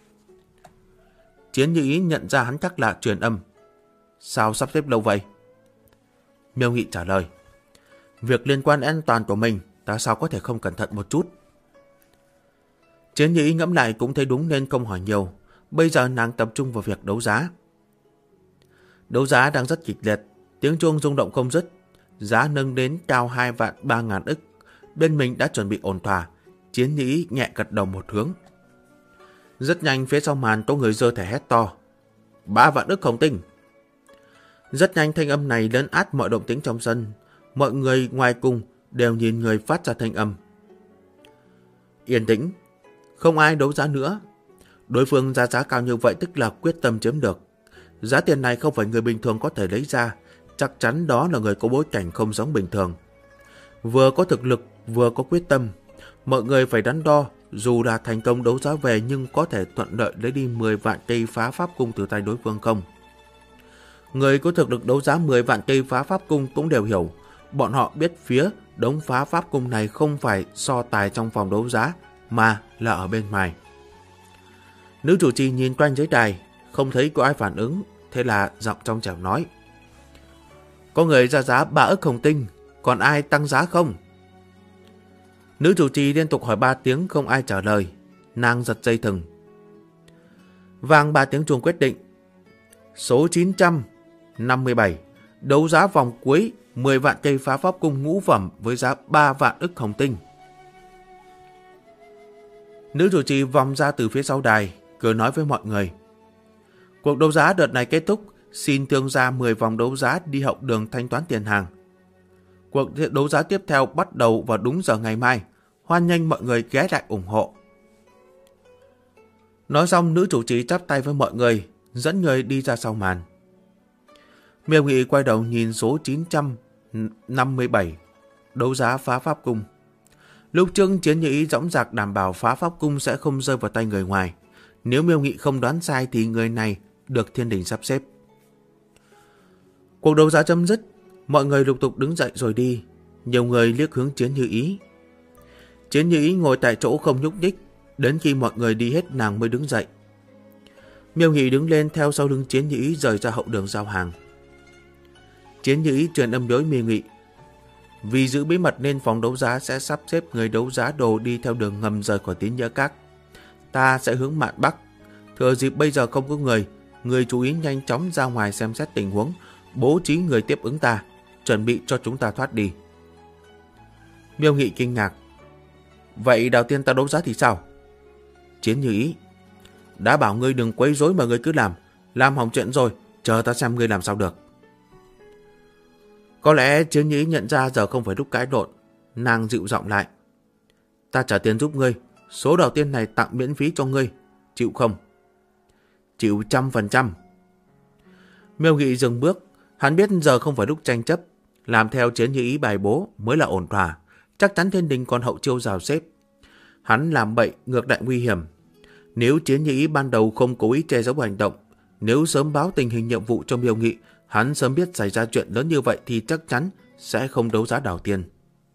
Chiến Như Ý nhận ra hắn chắc là truyền âm. Sao sắp xếp lâu vậy? Miêu Nghị trả lời. Việc liên quan đến an toàn của mình, ta sao có thể không cẩn thận một chút? Chiến Như Ý ngẫm lại cũng thấy đúng nên không hỏi nhiều. Bây giờ nàng tập trung vào việc đấu giá. Đấu giá đang rất kịch liệt, tiếng chuông rung động không dứt. Giá nâng đến cao 2.300.000 ức. Bên mình đã chuẩn bị ổn thỏa. Chiến Như Ý nhẹ gật đầu một hướng. Rất nhanh phía sau màn có người giơ thẻ hét to. 3 vạn ức hồng tinh. Rất nhanh thanh âm này lấn át mọi động tĩnh trong sân. Mọi người ngoài cùng đều nhìn người phát ra thanh âm. Yên tĩnh. Không ai đấu giá nữa. Đối phương ra giá cao như vậy tức là quyết tâm chiếm được. Giá tiền này không phải người bình thường có thể lấy ra. Chắc chắn đó là người có bối cảnh không giống bình thường. Vừa có thực lực, vừa có quyết tâm. Mọi người phải đắn đo. Dù là thành công đấu giá về nhưng có thể thuận lợi lấy đi 10 vạn cây phá pháp cung từ tay đối phương không? Người có thực lực đấu giá 10 vạn cây phá pháp cung cũng đều hiểu. Bọn họ biết phía đống phá pháp cung này không phải so tài trong phòng đấu giá mà là ở bên ngoài. Nữ chủ trì nhìn quanh dưới đài, không thấy có ai phản ứng, thế là giọng trong trẻo nói. Có người ra giá 3 ức hồng tinh, còn ai tăng giá không? Nữ chủ trì liên tục hỏi 3 tiếng không ai trả lời, nàng giật dây thừng. Vang 3 tiếng chuông quyết định. Số 957, đấu giá vòng cuối 10 vạn cây phá pháp cung ngũ phẩm với giá 3 vạn ức hồng tinh. Nữ chủ trì vòng ra từ phía sau đài, cười nói với mọi người. Cuộc đấu giá đợt này kết thúc, xin thương gia 10 vòng đấu giá đi hậu đường thanh toán tiền hàng. Cuộc đấu giá tiếp theo bắt đầu vào đúng giờ ngày mai, hoan nghênh mọi người ghé lại ủng hộ. Nói xong, nữ chủ trì chắp tay với mọi người, dẫn người đi ra sau màn. Miêu Nghị quay đầu nhìn số 957, đấu giá phá pháp cung. Lúc trước Chiến Như Ý dõng dạc đảm bảo phá pháp cung sẽ không rơi vào tay người ngoài. Nếu Miêu Nghị không đoán sai thì người này được thiên đình sắp xếp. Cuộc đấu giá chấm dứt, mọi người lục tục đứng dậy rồi đi. Nhiều người liếc hướng Chiến Như Ý. Chiến Như Ý ngồi tại chỗ không nhúc nhích, đến khi mọi người đi hết nàng mới đứng dậy. Miêu Nghị đứng lên theo sau lưng Chiến Như Ý rời ra hậu đường giao hàng. Chiến Như Ý truyền âm đối Miêu Nghị. Vì giữ bí mật nên phòng đấu giá sẽ sắp xếp người đấu giá đồ đi theo đường ngầm rời khỏi Tín Nhỡ Các. Ta sẽ hướng mạn Bắc. Thừa dịp bây giờ không có người chú ý nhanh chóng ra ngoài xem xét tình huống, bố trí người tiếp ứng ta, chuẩn bị cho chúng ta thoát đi. Miêu Nghị kinh ngạc. Vậy đầu tiên ta đấu giá thì sao? Chiến Như Ý. Đã bảo ngươi đừng quấy rối mà ngươi cứ làm hỏng chuyện rồi, chờ ta xem ngươi làm sao được. Có lẽ Chiến Như Ý nhận ra giờ không phải lúc cãi lộn, nàng dịu giọng lại. Ta trả tiền giúp ngươi, số đầu tiên này tặng miễn phí cho ngươi, chịu không? Chịu 100%. Miêu Nghị dừng bước, hắn biết giờ không phải lúc tranh chấp, làm theo Chiến Như Ý bài bố mới là ổn thỏa, chắc chắn thiên đình còn hậu chiêu rào xếp. Hắn làm bậy ngược lại nguy hiểm. Nếu Chiến Như Ý ban đầu không cố ý che giấu hành động, nếu sớm báo tình hình nhiệm vụ cho Miêu Nghị, hắn sớm biết xảy ra chuyện lớn như vậy thì chắc chắn sẽ không đấu giá đảo tiền.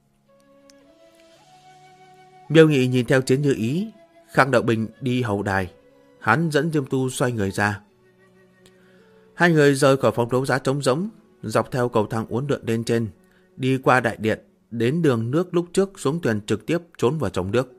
Miêu Nghị nhìn theo Chiến Như Ý, Khang Đạo Bình đi hậu đài, hắn dẫn Diêm Tu xoay người ra. Hai người rời khỏi phòng đấu giá trống rỗng, dọc theo cầu thang uốn lượn lên trên, đi qua đại điện, đến đường nước lúc trước xuống thuyền trực tiếp trốn vào trong nước.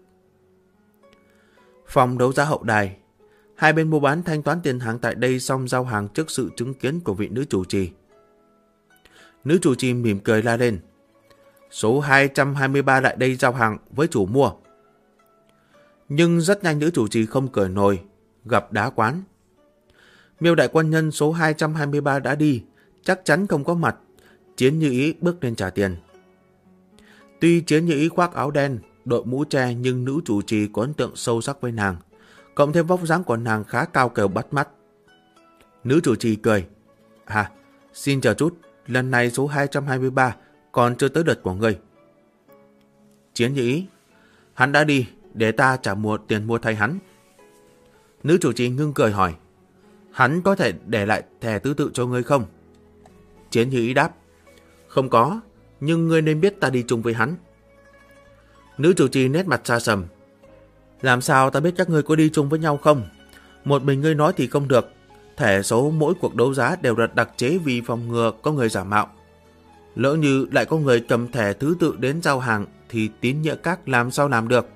Phòng đấu giá hậu đài, hai bên mua bán thanh toán tiền hàng tại đây xong giao hàng trước sự chứng kiến của vị nữ chủ trì. Nữ chủ trì mỉm cười la lên. Số 223 lại đây giao hàng với chủ mua. Nhưng rất nhanh nữ chủ trì không cười nổi, gặp đá quán. Miêu đại quan nhân số 223 đã đi, chắc chắn không có mặt. Chiến Như Ý bước lên trả tiền. Tuy Chiến Như Ý khoác áo đen, đội mũ tre nhưng nữ chủ trì có ấn tượng sâu sắc với nàng. Cộng thêm vóc dáng của nàng khá cao kèo bắt mắt. Nữ chủ trì cười. Xin chờ chút, lần này số 223 còn chưa tới đợt của ngươi. Chiến Như Ý. Hắn đã đi, để ta trả tiền mua thay hắn. Nữ chủ trì ngưng cười hỏi. Hắn có thể để lại thẻ thứ tự cho ngươi không? Chiến Như Ý đáp. Không có, nhưng ngươi nên biết ta đi chung với hắn. Nữ chủ trì nét mặt xa sầm. Làm sao ta biết các ngươi có đi chung với nhau không? Một mình ngươi nói thì không được. Thẻ số mỗi cuộc đấu giá đều được đặc chế vì phòng ngừa có người giả mạo. Lỡ như lại có người cầm thẻ thứ tự đến giao hàng thì Tín Nhỡ Các làm sao làm được?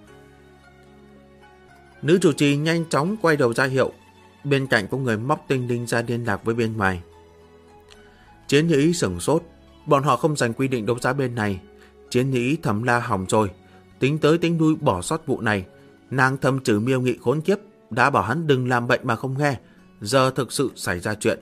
Nữ chủ trì nhanh chóng quay đầu ra hiệu. Bên cạnh có người móc tinh linh ra liên lạc với bên ngoài. Chiến Như Ý sửng sốt. Bọn họ không dành quy định đấu giá bên này. Chiến Như Ý thầm la hỏng rồi. Tính tới tính lui bỏ sót vụ này. Nàng thầm chửi Miêu Nghị khốn kiếp. đã bảo hắn đừng làm bệnh mà không nghe, giờ thực sự xảy ra chuyện.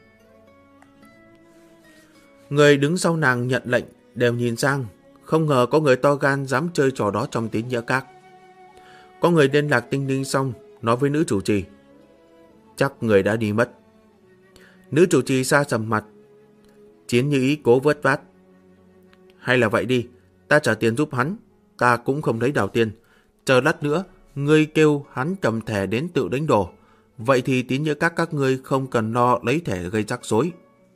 Người đứng sau nàng nhận lệnh đều nhìn sang, không ngờ có người to gan dám chơi trò đó trong Tín Nghĩa Các. Có người liên lạc Tinh Linh xong, nói với nữ chủ trì. Chắc người đã đi mất. Nữ chủ trì xa sầm mặt. Chiến Như Ý cố vớt vát. Hay là vậy đi, ta trả tiền giúp hắn, ta cũng không lấy đào tiền. Chờ lát nữa, ngươi kêu hắn cầm thẻ đến tự đánh đồ. Vậy thì Tín Nghĩa các ngươi không cần lo lấy thẻ gây rắc rối.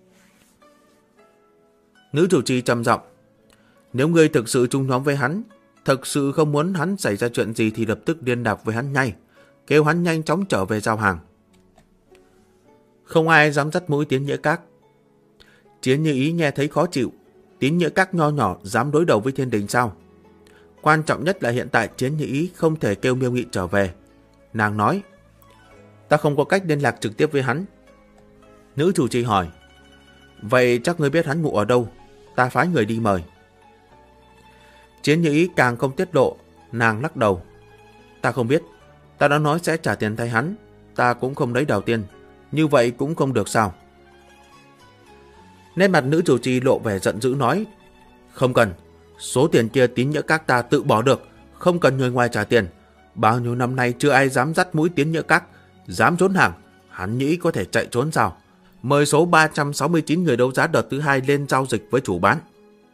Nữ chủ trì trầm giọng. Nếu ngươi thực sự chung nhóm với hắn, thực sự không muốn hắn xảy ra chuyện gì thì lập tức liên lạc với hắn ngay, kêu hắn nhanh chóng trở về giao hàng. Không ai dám dắt mũi Tín Nghĩa Các. Chiến Như Ý nghe thấy khó chịu. Tín Nghĩa Các nho nhỏ dám đối đầu với Thiên Đình sao? Quan trọng nhất là hiện tại Chiến Như Ý không thể kêu Miêu Nghị trở về. Nàng nói, ta không có cách liên lạc trực tiếp với hắn. Nữ chủ trì hỏi, vậy chắc ngươi biết hắn ngủ ở đâu, ta phái người đi mời. Chiến Như Ý càng không tiết lộ, nàng lắc đầu. Ta không biết, ta đã nói sẽ trả tiền thay hắn, ta cũng không lấy đào tiền, như vậy cũng không được sao? Nét mặt nữ chủ trì lộ vẻ giận dữ nói, không cần, số tiền kia Tín Nghĩa Các ta tự bỏ được, không cần người ngoài trả tiền. Bao nhiêu năm nay chưa ai dám dắt mũi Tín Nghĩa Các, dám trốn hàng, hắn nghĩ có thể chạy trốn sao? Mời số 369 người đấu giá đợt thứ 2 lên giao dịch với chủ bán.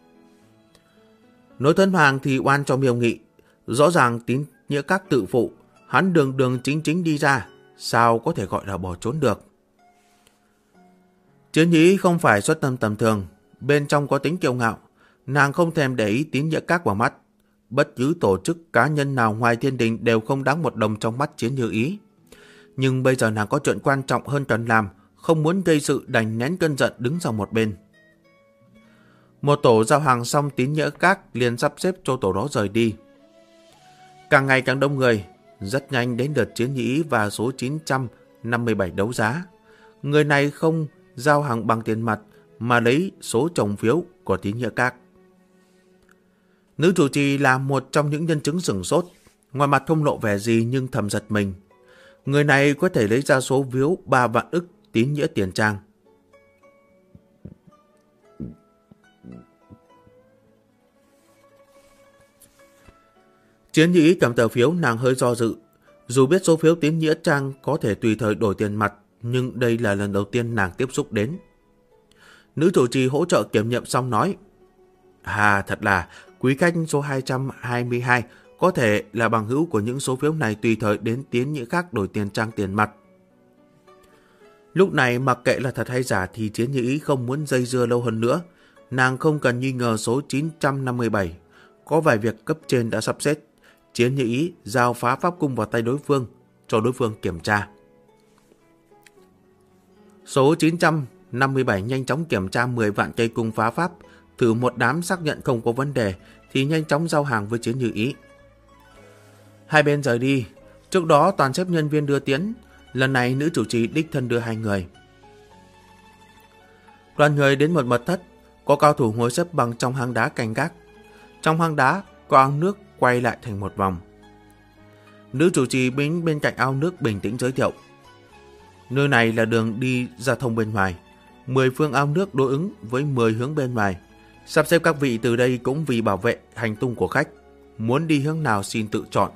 Nói thân hoàng thì oan cho Miêu Nghị, rõ ràng Tín Nghĩa Các tự phụ, hắn đường đường chính chính đi ra, sao có thể gọi là bỏ trốn được? Chiến Nhĩ không phải xuất tâm tầm thường, bên trong có tính kiêu ngạo, nàng không thèm để ý Tín Nghĩa Các vào mắt. Bất cứ tổ chức cá nhân nào ngoài Thiên Đình đều không đáng một đồng trong mắt Chiến Như Ý. Nhưng bây giờ nàng có chuyện quan trọng hơn cần làm, không muốn gây sự đành nén cơn giận đứng sang một bên. Một tổ giao hàng xong Tín Nghĩa Các liền sắp xếp cho tổ đó rời đi. Càng ngày càng đông người, rất nhanh đến đợt Chiến Như Ý và số 957 đấu giá. Người này không giao hàng bằng tiền mặt mà lấy số chồng phiếu của Tín Nghĩa Các. Nữ chủ trì là một trong những nhân chứng sửng sốt, ngoài mặt không lộ vẻ gì nhưng thầm giật mình. Người này có thể lấy ra số phiếu 3 vạn ức Tín Nghĩa tiền trang. Chiến Như Ý cầm tờ phiếu, nàng hơi do dự. Dù biết số phiếu Tín Nghĩa trang có thể tùy thời đổi tiền mặt, nhưng đây là lần đầu tiên nàng tiếp xúc đến. Nữ chủ trì hỗ trợ kiểm nghiệm xong nói, thật là quý khách số 222 có thể là bằng hữu của những số phiếu này, tùy thời đến Tín Nghĩa khác đổi tiền trang tiền mặt. Lúc này mặc kệ là thật hay giả thì Chiến Như Ý không muốn dây dưa lâu hơn nữa. Nàng không cần nghi ngờ số 957. Có vài việc cấp trên đã sắp xếp. Chiến Như Ý giao phá pháp cung vào tay đối phương, cho đối phương kiểm tra. Số 957 nhanh chóng kiểm tra 10 vạn cây cung phá pháp, thử một đám xác nhận không có vấn đề thì nhanh chóng giao hàng với Chiến Như Ý. Hai bên rời đi, trước đó toàn xếp nhân viên đưa tiễn, lần này nữ chủ trì đích thân đưa hai người. Đoàn người đến một mật thất, có cao thủ ngồi xếp bằng trong hang đá canh gác. Trong hang đá có ao nước quay lại thành một vòng. Nữ chủ trì đứng bên cạnh ao nước bình tĩnh giới thiệu. Nơi này là đường đi giao thông bên ngoài, 10 phương ao nước đối ứng với 10 hướng bên ngoài. Sắp xếp các vị từ đây cũng vì bảo vệ hành tung của khách, muốn đi hướng nào xin tự chọn.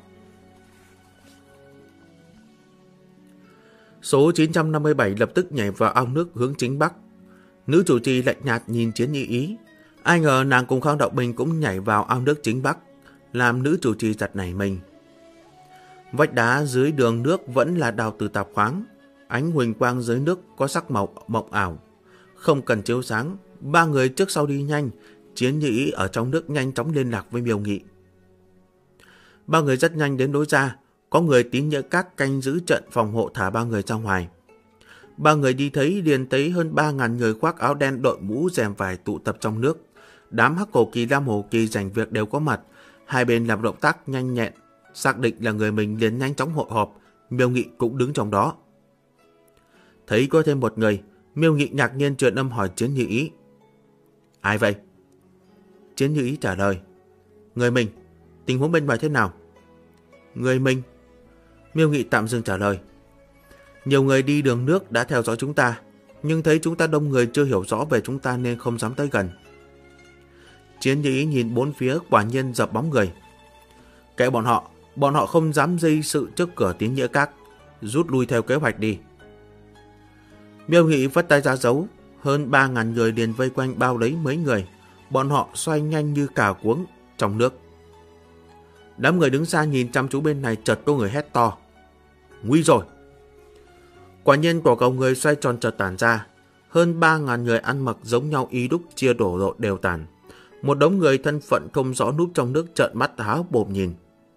Số 957 lập tức nhảy vào ao nước hướng chính bắc. Nữ chủ trì lạnh nhạt nhìn Chiến Như Ý. Ai ngờ nàng cùng Khang Động Bình cũng nhảy vào ao nước chính bắc, làm nữ chủ trì giật nảy mình. Vách đá dưới đường nước vẫn là đào từ tạp khoáng. Ánh huỳnh quang dưới nước có sắc màu mộng ảo. Không cần chiếu sáng, ba người trước sau đi nhanh. Chiến Như Ý ở trong nước nhanh chóng liên lạc với Miêu Nghị. Ba người rất nhanh đến lối ra. Có người Tín Nghĩa Các canh giữ trận phòng hộ thả ba người ra ngoài. Ba người đi thấy liền thấy hơn 3.000 người khoác áo đen đội mũ rèm vải tụ tập trong nước. Đám Hắc Cổ Kỳ, Lam Hồ Kỳ giành việc đều có mặt. Hai bên làm động tác nhanh nhẹn, xác định là người mình liền nhanh chóng hội họp. Miêu Nghị cũng đứng trong đó. Thấy có thêm một người, Miêu Nghị ngạc nhiên truyền âm hỏi Chiến Như Ý. Ai vậy? Chiến Như Ý trả lời. Người mình. Tình huống bên ngoài thế nào? Người mình. Miêu Nghị tạm dừng trả lời. Nhiều người đi đường nước đã theo dõi chúng ta, nhưng thấy chúng ta đông người chưa hiểu rõ về chúng ta nên không dám tới gần. Chiến Nhĩ nhìn bốn phía, quả nhiên dập bóng người. Kệ bọn họ không dám gây sự trước cửa Tín Nghĩa Các, rút lui theo kế hoạch đi. Miêu Nghị vất tay ra dấu, hơn 3.000 người liền vây quanh bao lấy mấy người, bọn họ xoay nhanh như cà cuống trong nước. Đám người đứng xa nhìn chăm chú bên này, chợt có người hét to. Nguy rồi! Quả nhiên quả cầu người xoay tròn chợt tản ra, hơn 3.000 người ăn mặc giống nhau y đúc chia đổ lộ đều tàn. Một đống người thân phận không rõ núp trong nước trợn mắt há hốc mồm nhìn.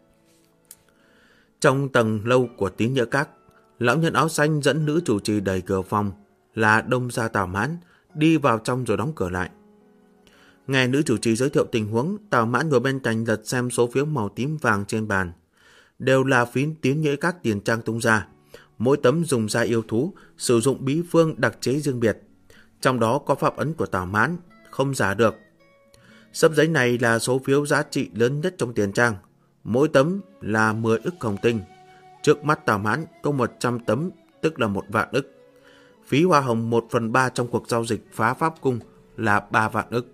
Trong tầng lâu của Tín Nghĩa Các, lão nhân áo xanh dẫn nữ chủ trì đẩy cửa phòng là Đông Gia Tào Mãn đi vào trong rồi đóng cửa lại. Nghe nữ chủ trì giới thiệu tình huống, Tào Mãn ngồi bên cạnh lật xem số phiếu màu tím vàng trên bàn. Đều là phiến Tín Nghĩa Các tiền trang tung ra, mỗi tấm dùng da yêu thú, sử dụng bí phương đặc chế riêng biệt. Trong đó có pháp ấn của Tào Mãn, không giả được. Sấp giấy này là số phiếu giá trị lớn nhất trong tiền trang, mỗi tấm là 10 ức hồng tinh. Trước mắt Tào Mãn có 100 tấm, tức là 1 vạn ức. Phí hoa hồng 1/3 trong cuộc giao dịch phá pháp cung là 3 vạn ức.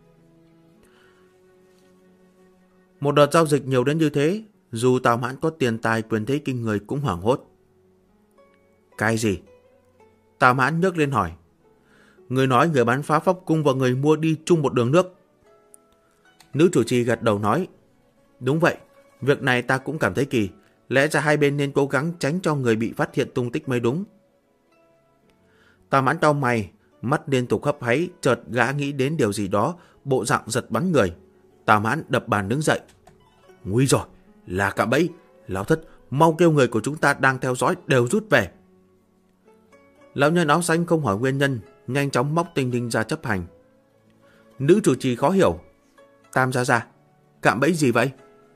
Một đợt giao dịch nhiều đến như thế, dù Tào Mãn có tiền tài quyền thế kinh người cũng hoảng hốt. Cái gì? Tào Mãn nhấc lên hỏi. Người nói người bán phá pháp cung và người mua đi chung một đường nước. Nữ chủ trì gật đầu nói. Đúng vậy, việc này ta cũng cảm thấy kỳ. Lẽ ra hai bên nên cố gắng tránh cho người bị phát hiện tung tích mới đúng. Tào Mãn cau mày, mắt liên tục hấp háy, chợt gã nghĩ đến điều gì đó, bộ dạng giật bắn người. Tào Mãn đập bàn đứng dậy. Nguy rồi, là cạm bẫy. Lão thất, mau kêu người của chúng ta đang theo dõi đều rút về. Lão nhân áo xanh không hỏi nguyên nhân, nhanh chóng móc tinh linh ra chấp hành. Nữ chủ trì khó hiểu. Tam gia, cạm bẫy gì vậy?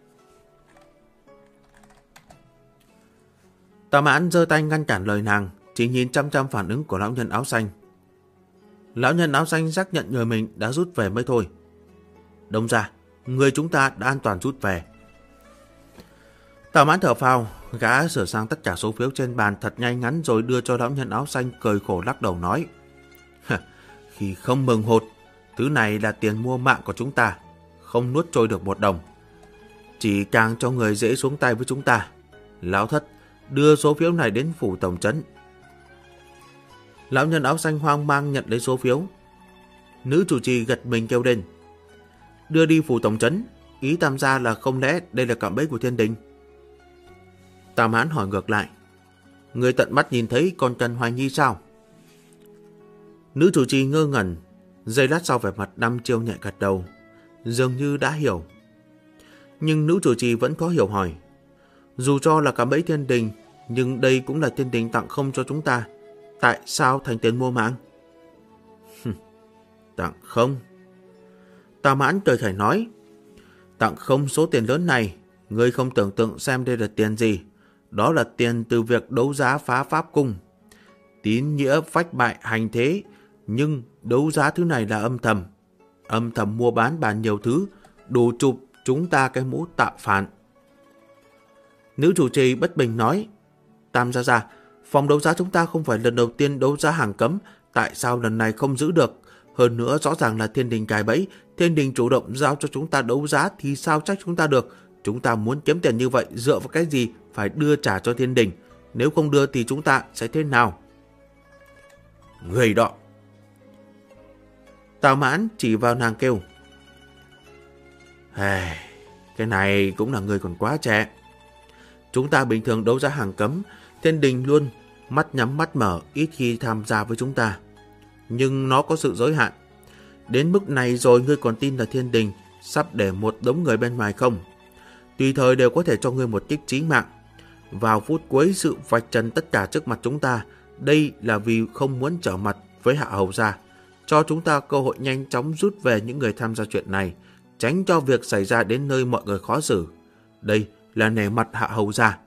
Tào Mãn giơ tay ngăn cản lời nàng, chỉ nhìn chăm chăm phản ứng của lão nhân áo xanh. Lão nhân áo xanh xác nhận người mình đã rút về mới thôi. Đông ra, người chúng ta đã an toàn rút về. Tào Mãn thở phào, gã sửa sang tất cả số phiếu trên bàn thật nhanh ngắn rồi đưa cho lão nhân áo xanh, cười khổ lắc đầu nói. Khi không mừng hột, thứ này là tiền mua mạng của chúng ta, không nuốt trôi được một đồng. Chỉ càng cho người dễ xuống tay với chúng ta. Lão thất, đưa số phiếu này đến phủ tổng trấn. Lão nhân áo xanh hoang mang nhận lấy số phiếu. Nữ chủ trì gật mình kêu lên. Đưa đi phủ tổng trấn, ý Tam gia là không lẽ đây là cạm bẫy của thiên đình? Tào Mãn hỏi ngược lại. Người tận mắt nhìn thấy còn cần hoài nghi sao? Nữ chủ trì ngơ ngẩn, giây lát sau vẻ mặt đăm chiêu nhẹ gật đầu, dường như đã hiểu. Nhưng nữ chủ trì vẫn có hiểu hỏi. Dù cho là cạm bẫy thiên đình, nhưng đây cũng là thiên đình tặng không cho chúng ta. Tại sao thành tiền mua mạng? Tặng không? Tào Mãn cười khẩy nói. Tặng không số tiền lớn này, ngươi không tưởng tượng xem đây là tiền gì. Đó là tiền từ việc đấu giá phá pháp cung. Tín nghĩa phách bại hành thế, nhưng đấu giá thứ này là âm thầm. Âm thầm mua bán bàn nhiều thứ, đủ chụp chúng ta cái mũ tạo phản. Nữ chủ trì bất bình nói. Tam gia, phòng đấu giá chúng ta không phải lần đầu tiên đấu giá hàng cấm, tại sao lần này không giữ được? Hơn nữa rõ ràng là thiên đình cài bẫy, thiên đình chủ động giao cho chúng ta đấu giá thì sao trách chúng ta được? Chúng ta muốn kiếm tiền như vậy dựa vào cái gì phải đưa trả cho thiên đình? Nếu không đưa thì chúng ta sẽ thế nào? Người đó. Tào Mãn chỉ vào nàng kêu. Cái này cũng là người còn quá trẻ. Chúng ta bình thường đấu giá hàng cấm, thiên đình luôn mắt nhắm mắt mở, ít khi tham gia với chúng ta. Nhưng nó có sự giới hạn. Đến mức này rồi ngươi còn tin là thiên đình sắp để một đống người bên ngoài không? Tùy thời đều có thể cho ngươi một kích chí mạng. Vào phút cuối sự vạch trần tất cả trước mặt chúng ta. Đây là vì không muốn trở mặt với Hạ Hầu gia, cho chúng ta cơ hội nhanh chóng rút về những người tham gia chuyện này, tránh cho việc xảy ra đến nơi mọi người khó xử. Đây là nể mặt Hạ Hầu gia.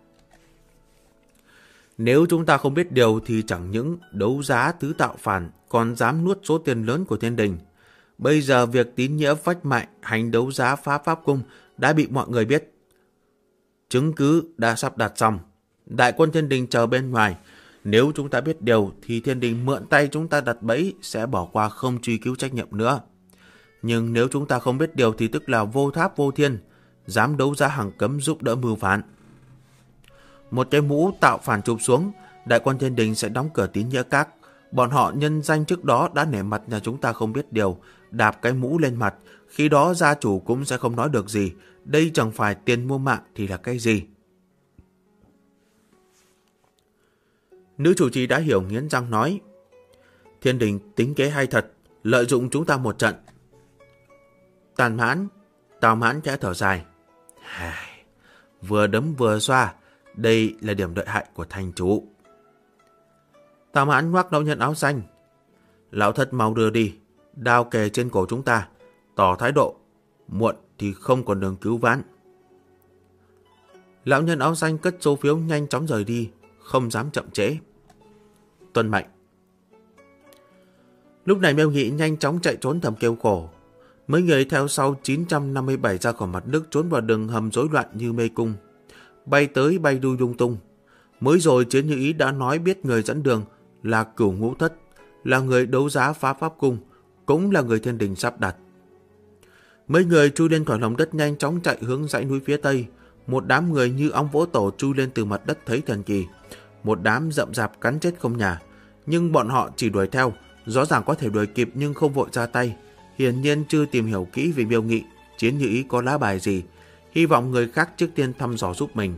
Nếu chúng ta không biết điều thì chẳng những đấu giá thứ tạo phản, còn dám nuốt số tiền lớn của thiên đình. Bây giờ việc tín nghĩa phách mại hành đấu giá phá pháp cung đã bị mọi người biết. Chứng cứ đã sắp đặt xong. Đại quân thiên đình chờ bên ngoài. Nếu chúng ta biết điều thì thiên đình mượn tay chúng ta đặt bẫy, sẽ bỏ qua không truy cứu trách nhiệm nữa. Nhưng nếu chúng ta không biết điều thì tức là vô tháp vô thiên, dám đấu giá hàng cấm giúp đỡ mưu phản. Một cái mũ tạo phản chụp xuống, đại quân thiên đình sẽ đóng cửa Tín Nghĩa Các. Bọn họ nhân danh trước đó đã nể mặt nhà chúng ta không biết điều, đạp cái mũ lên mặt, khi đó gia chủ cũng sẽ không nói được gì. Đây chẳng phải tiền mua mạng thì là cái gì? Nữ chủ trì đã hiểu, nghiến răng nói: Thiên đình tính kế hay thật, lợi dụng chúng ta một trận. Tào Mãn khẽ thở dài: vừa đấm vừa xoa, đây là điểm lợi hại của thành chủ. Tào Mãn ngoắc lão nhân áo xanh: Lão thất mau đưa đi, đao kề trên cổ chúng ta, tỏ thái độ, muộn thì không còn đường cứu vãn. Lão nhân áo xanh cất số phiếu nhanh chóng rời đi, không dám chậm trễ. Tuân mệnh. Lúc này Miêu Nghị nhanh chóng chạy trốn thầm kêu khổ. Mấy người theo sau 957 ra khỏi mặt nước, trốn vào đường hầm rối loạn như mê cung, bay tới bay đuôi lung tung. Mới rồi Chiến Như Ý đã nói biết người dẫn đường là Cửu Ngũ Thất, là người đấu giá phá pháp cung, cũng là người thiên đình sắp đặt. Mấy người chui lên khỏi lòng đất, nhanh chóng chạy hướng dãy núi phía tây. Một đám người như ong vỗ tổ chui lên từ mặt đất thấy thần kỳ. Một đám rậm rạp cắn chết không nhà. Nhưng bọn họ chỉ đuổi theo, rõ ràng có thể đuổi kịp nhưng không vội ra tay. Hiển nhiên chưa tìm hiểu kỹ về Miêu Nghị, Chiến Như Ý có lá bài gì. Hy vọng người khác trước tiên thăm dò giúp mình.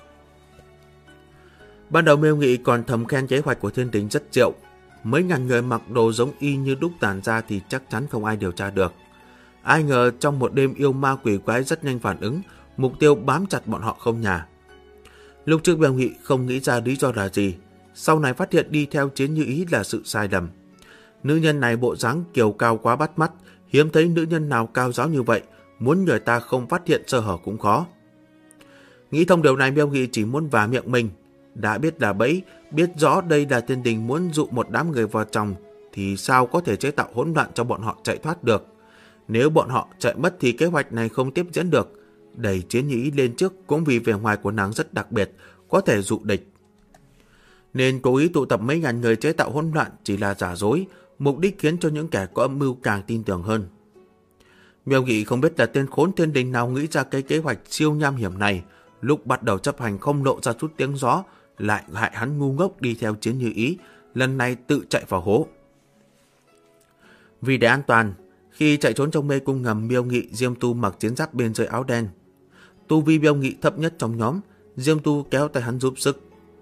Ban đầu Miêu Nghị còn thầm khen kế hoạch của thiên đình rất diệu. Mấy ngàn người mặc đồ giống y như đúc tàn ra thì chắc chắn không ai điều tra được. Ai ngờ trong một đêm yêu ma quỷ quái rất nhanh phản ứng, mục tiêu bám chặt bọn họ không nhà. Lúc trước Miêu Nghị không nghĩ ra lý do là gì, sau này phát hiện đi theo Chiến Như Ý là sự sai lầm. Nữ nhân này bộ dáng kiều cao quá bắt mắt, hiếm thấy nữ nhân nào cao ráo như vậy, muốn người ta không phát hiện sơ hở cũng khó. Nghĩ thông điều này, Miêu Nghị chỉ muốn vả miệng mình. Đã biết là bẫy, biết rõ đây là thiên đình muốn dụ một đám người vào trong, thì sao có thể chế tạo hỗn loạn cho bọn họ chạy thoát được. Nếu bọn họ chạy mất thì kế hoạch này không tiếp diễn được. Đẩy Chiến Như Ý lên trước cũng vì vẻ ngoài của nàng rất đặc biệt, có thể dụ địch. Nên cố ý tụ tập mấy ngàn người chế tạo hỗn loạn chỉ là giả dối, mục đích khiến cho những kẻ có âm mưu càng tin tưởng hơn. Miêu Nghị không biết là tên khốn thiên đình nào nghĩ ra cái kế hoạch siêu nham hiểm này. Lúc bắt đầu chấp hành không lộ ra chút tiếng gió, lại hại hắn ngu ngốc đi theo Chiến Như Ý, lần này tự chạy vào hố. Vì để an toàn, khi chạy trốn trong mê cung ngầm, Miêu Nghị Diêm Tu mặc chiến giáp bên dưới áo đen. Tu vi Miêu Nghị thấp nhất trong nhóm, Diêm Tu kéo tay hắn giúp sức.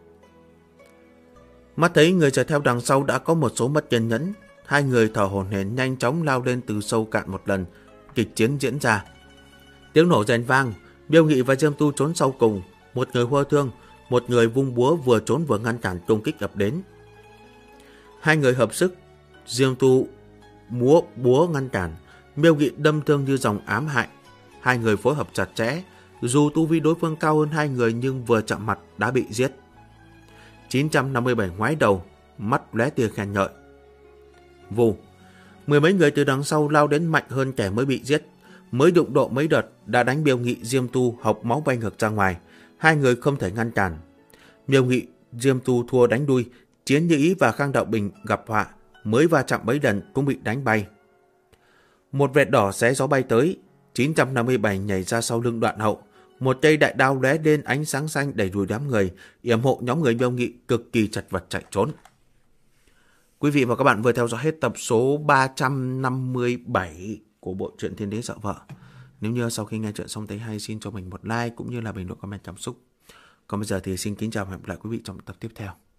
Mắt thấy người chạy theo đằng sau đã có một số mất kiên nhẫn, hai người thở hổn hển nhanh chóng lao lên từ sâu cạn một lần. Kịch chiến diễn ra. Tiếng nổ rền vang, Miêu Nghị và Diêm Tu trốn sau cùng, một người hô thương, một người vung búa vừa trốn vừa ngăn cản công kích ập đến. Hai người hợp sức, Diêm Tu múa búa ngăn cản, Miêu Nghị đâm thương như dòng ám hại. Hai người phối hợp chặt chẽ, dù tu vi đối phương cao hơn hai người nhưng vừa chạm mặt đã bị giết. 957 ngoái đầu, mắt lóe tia khen ngợi. Vù, mười mấy người từ đằng sau lao đến mạnh hơn kẻ mới bị giết. Mới đụng độ mấy đợt đã đánh Miêu Nghị Diêm Tu hộc máu bay ngược ra ngoài. Hai người không thể ngăn cản. Miêu Nghị Diêm Tu thua đánh đuôi. Chiến Như Ý và Khang Đạo Bình gặp họa, mới va chạm mấy lần cũng bị đánh bay. Một vệt đỏ xé gió bay tới. 957 nhảy ra sau lưng Đoạn Hậu. Một cây đại đao lóe lên ánh sáng xanh đẩy đuổi đám người, yểm hộ nhóm người Miêu Nghị cực kỳ chật vật chạy trốn. Quý vị và các bạn vừa theo dõi hết tập số 357 của bộ truyện Thiên Đế Sợ Vợ. Nếu như sau khi nghe chuyện xong thấy hay, xin cho mình một like cũng như là bình luận comment cảm xúc. Còn bây giờ thì xin kính chào và hẹn gặp lại quý vị trong tập tiếp theo.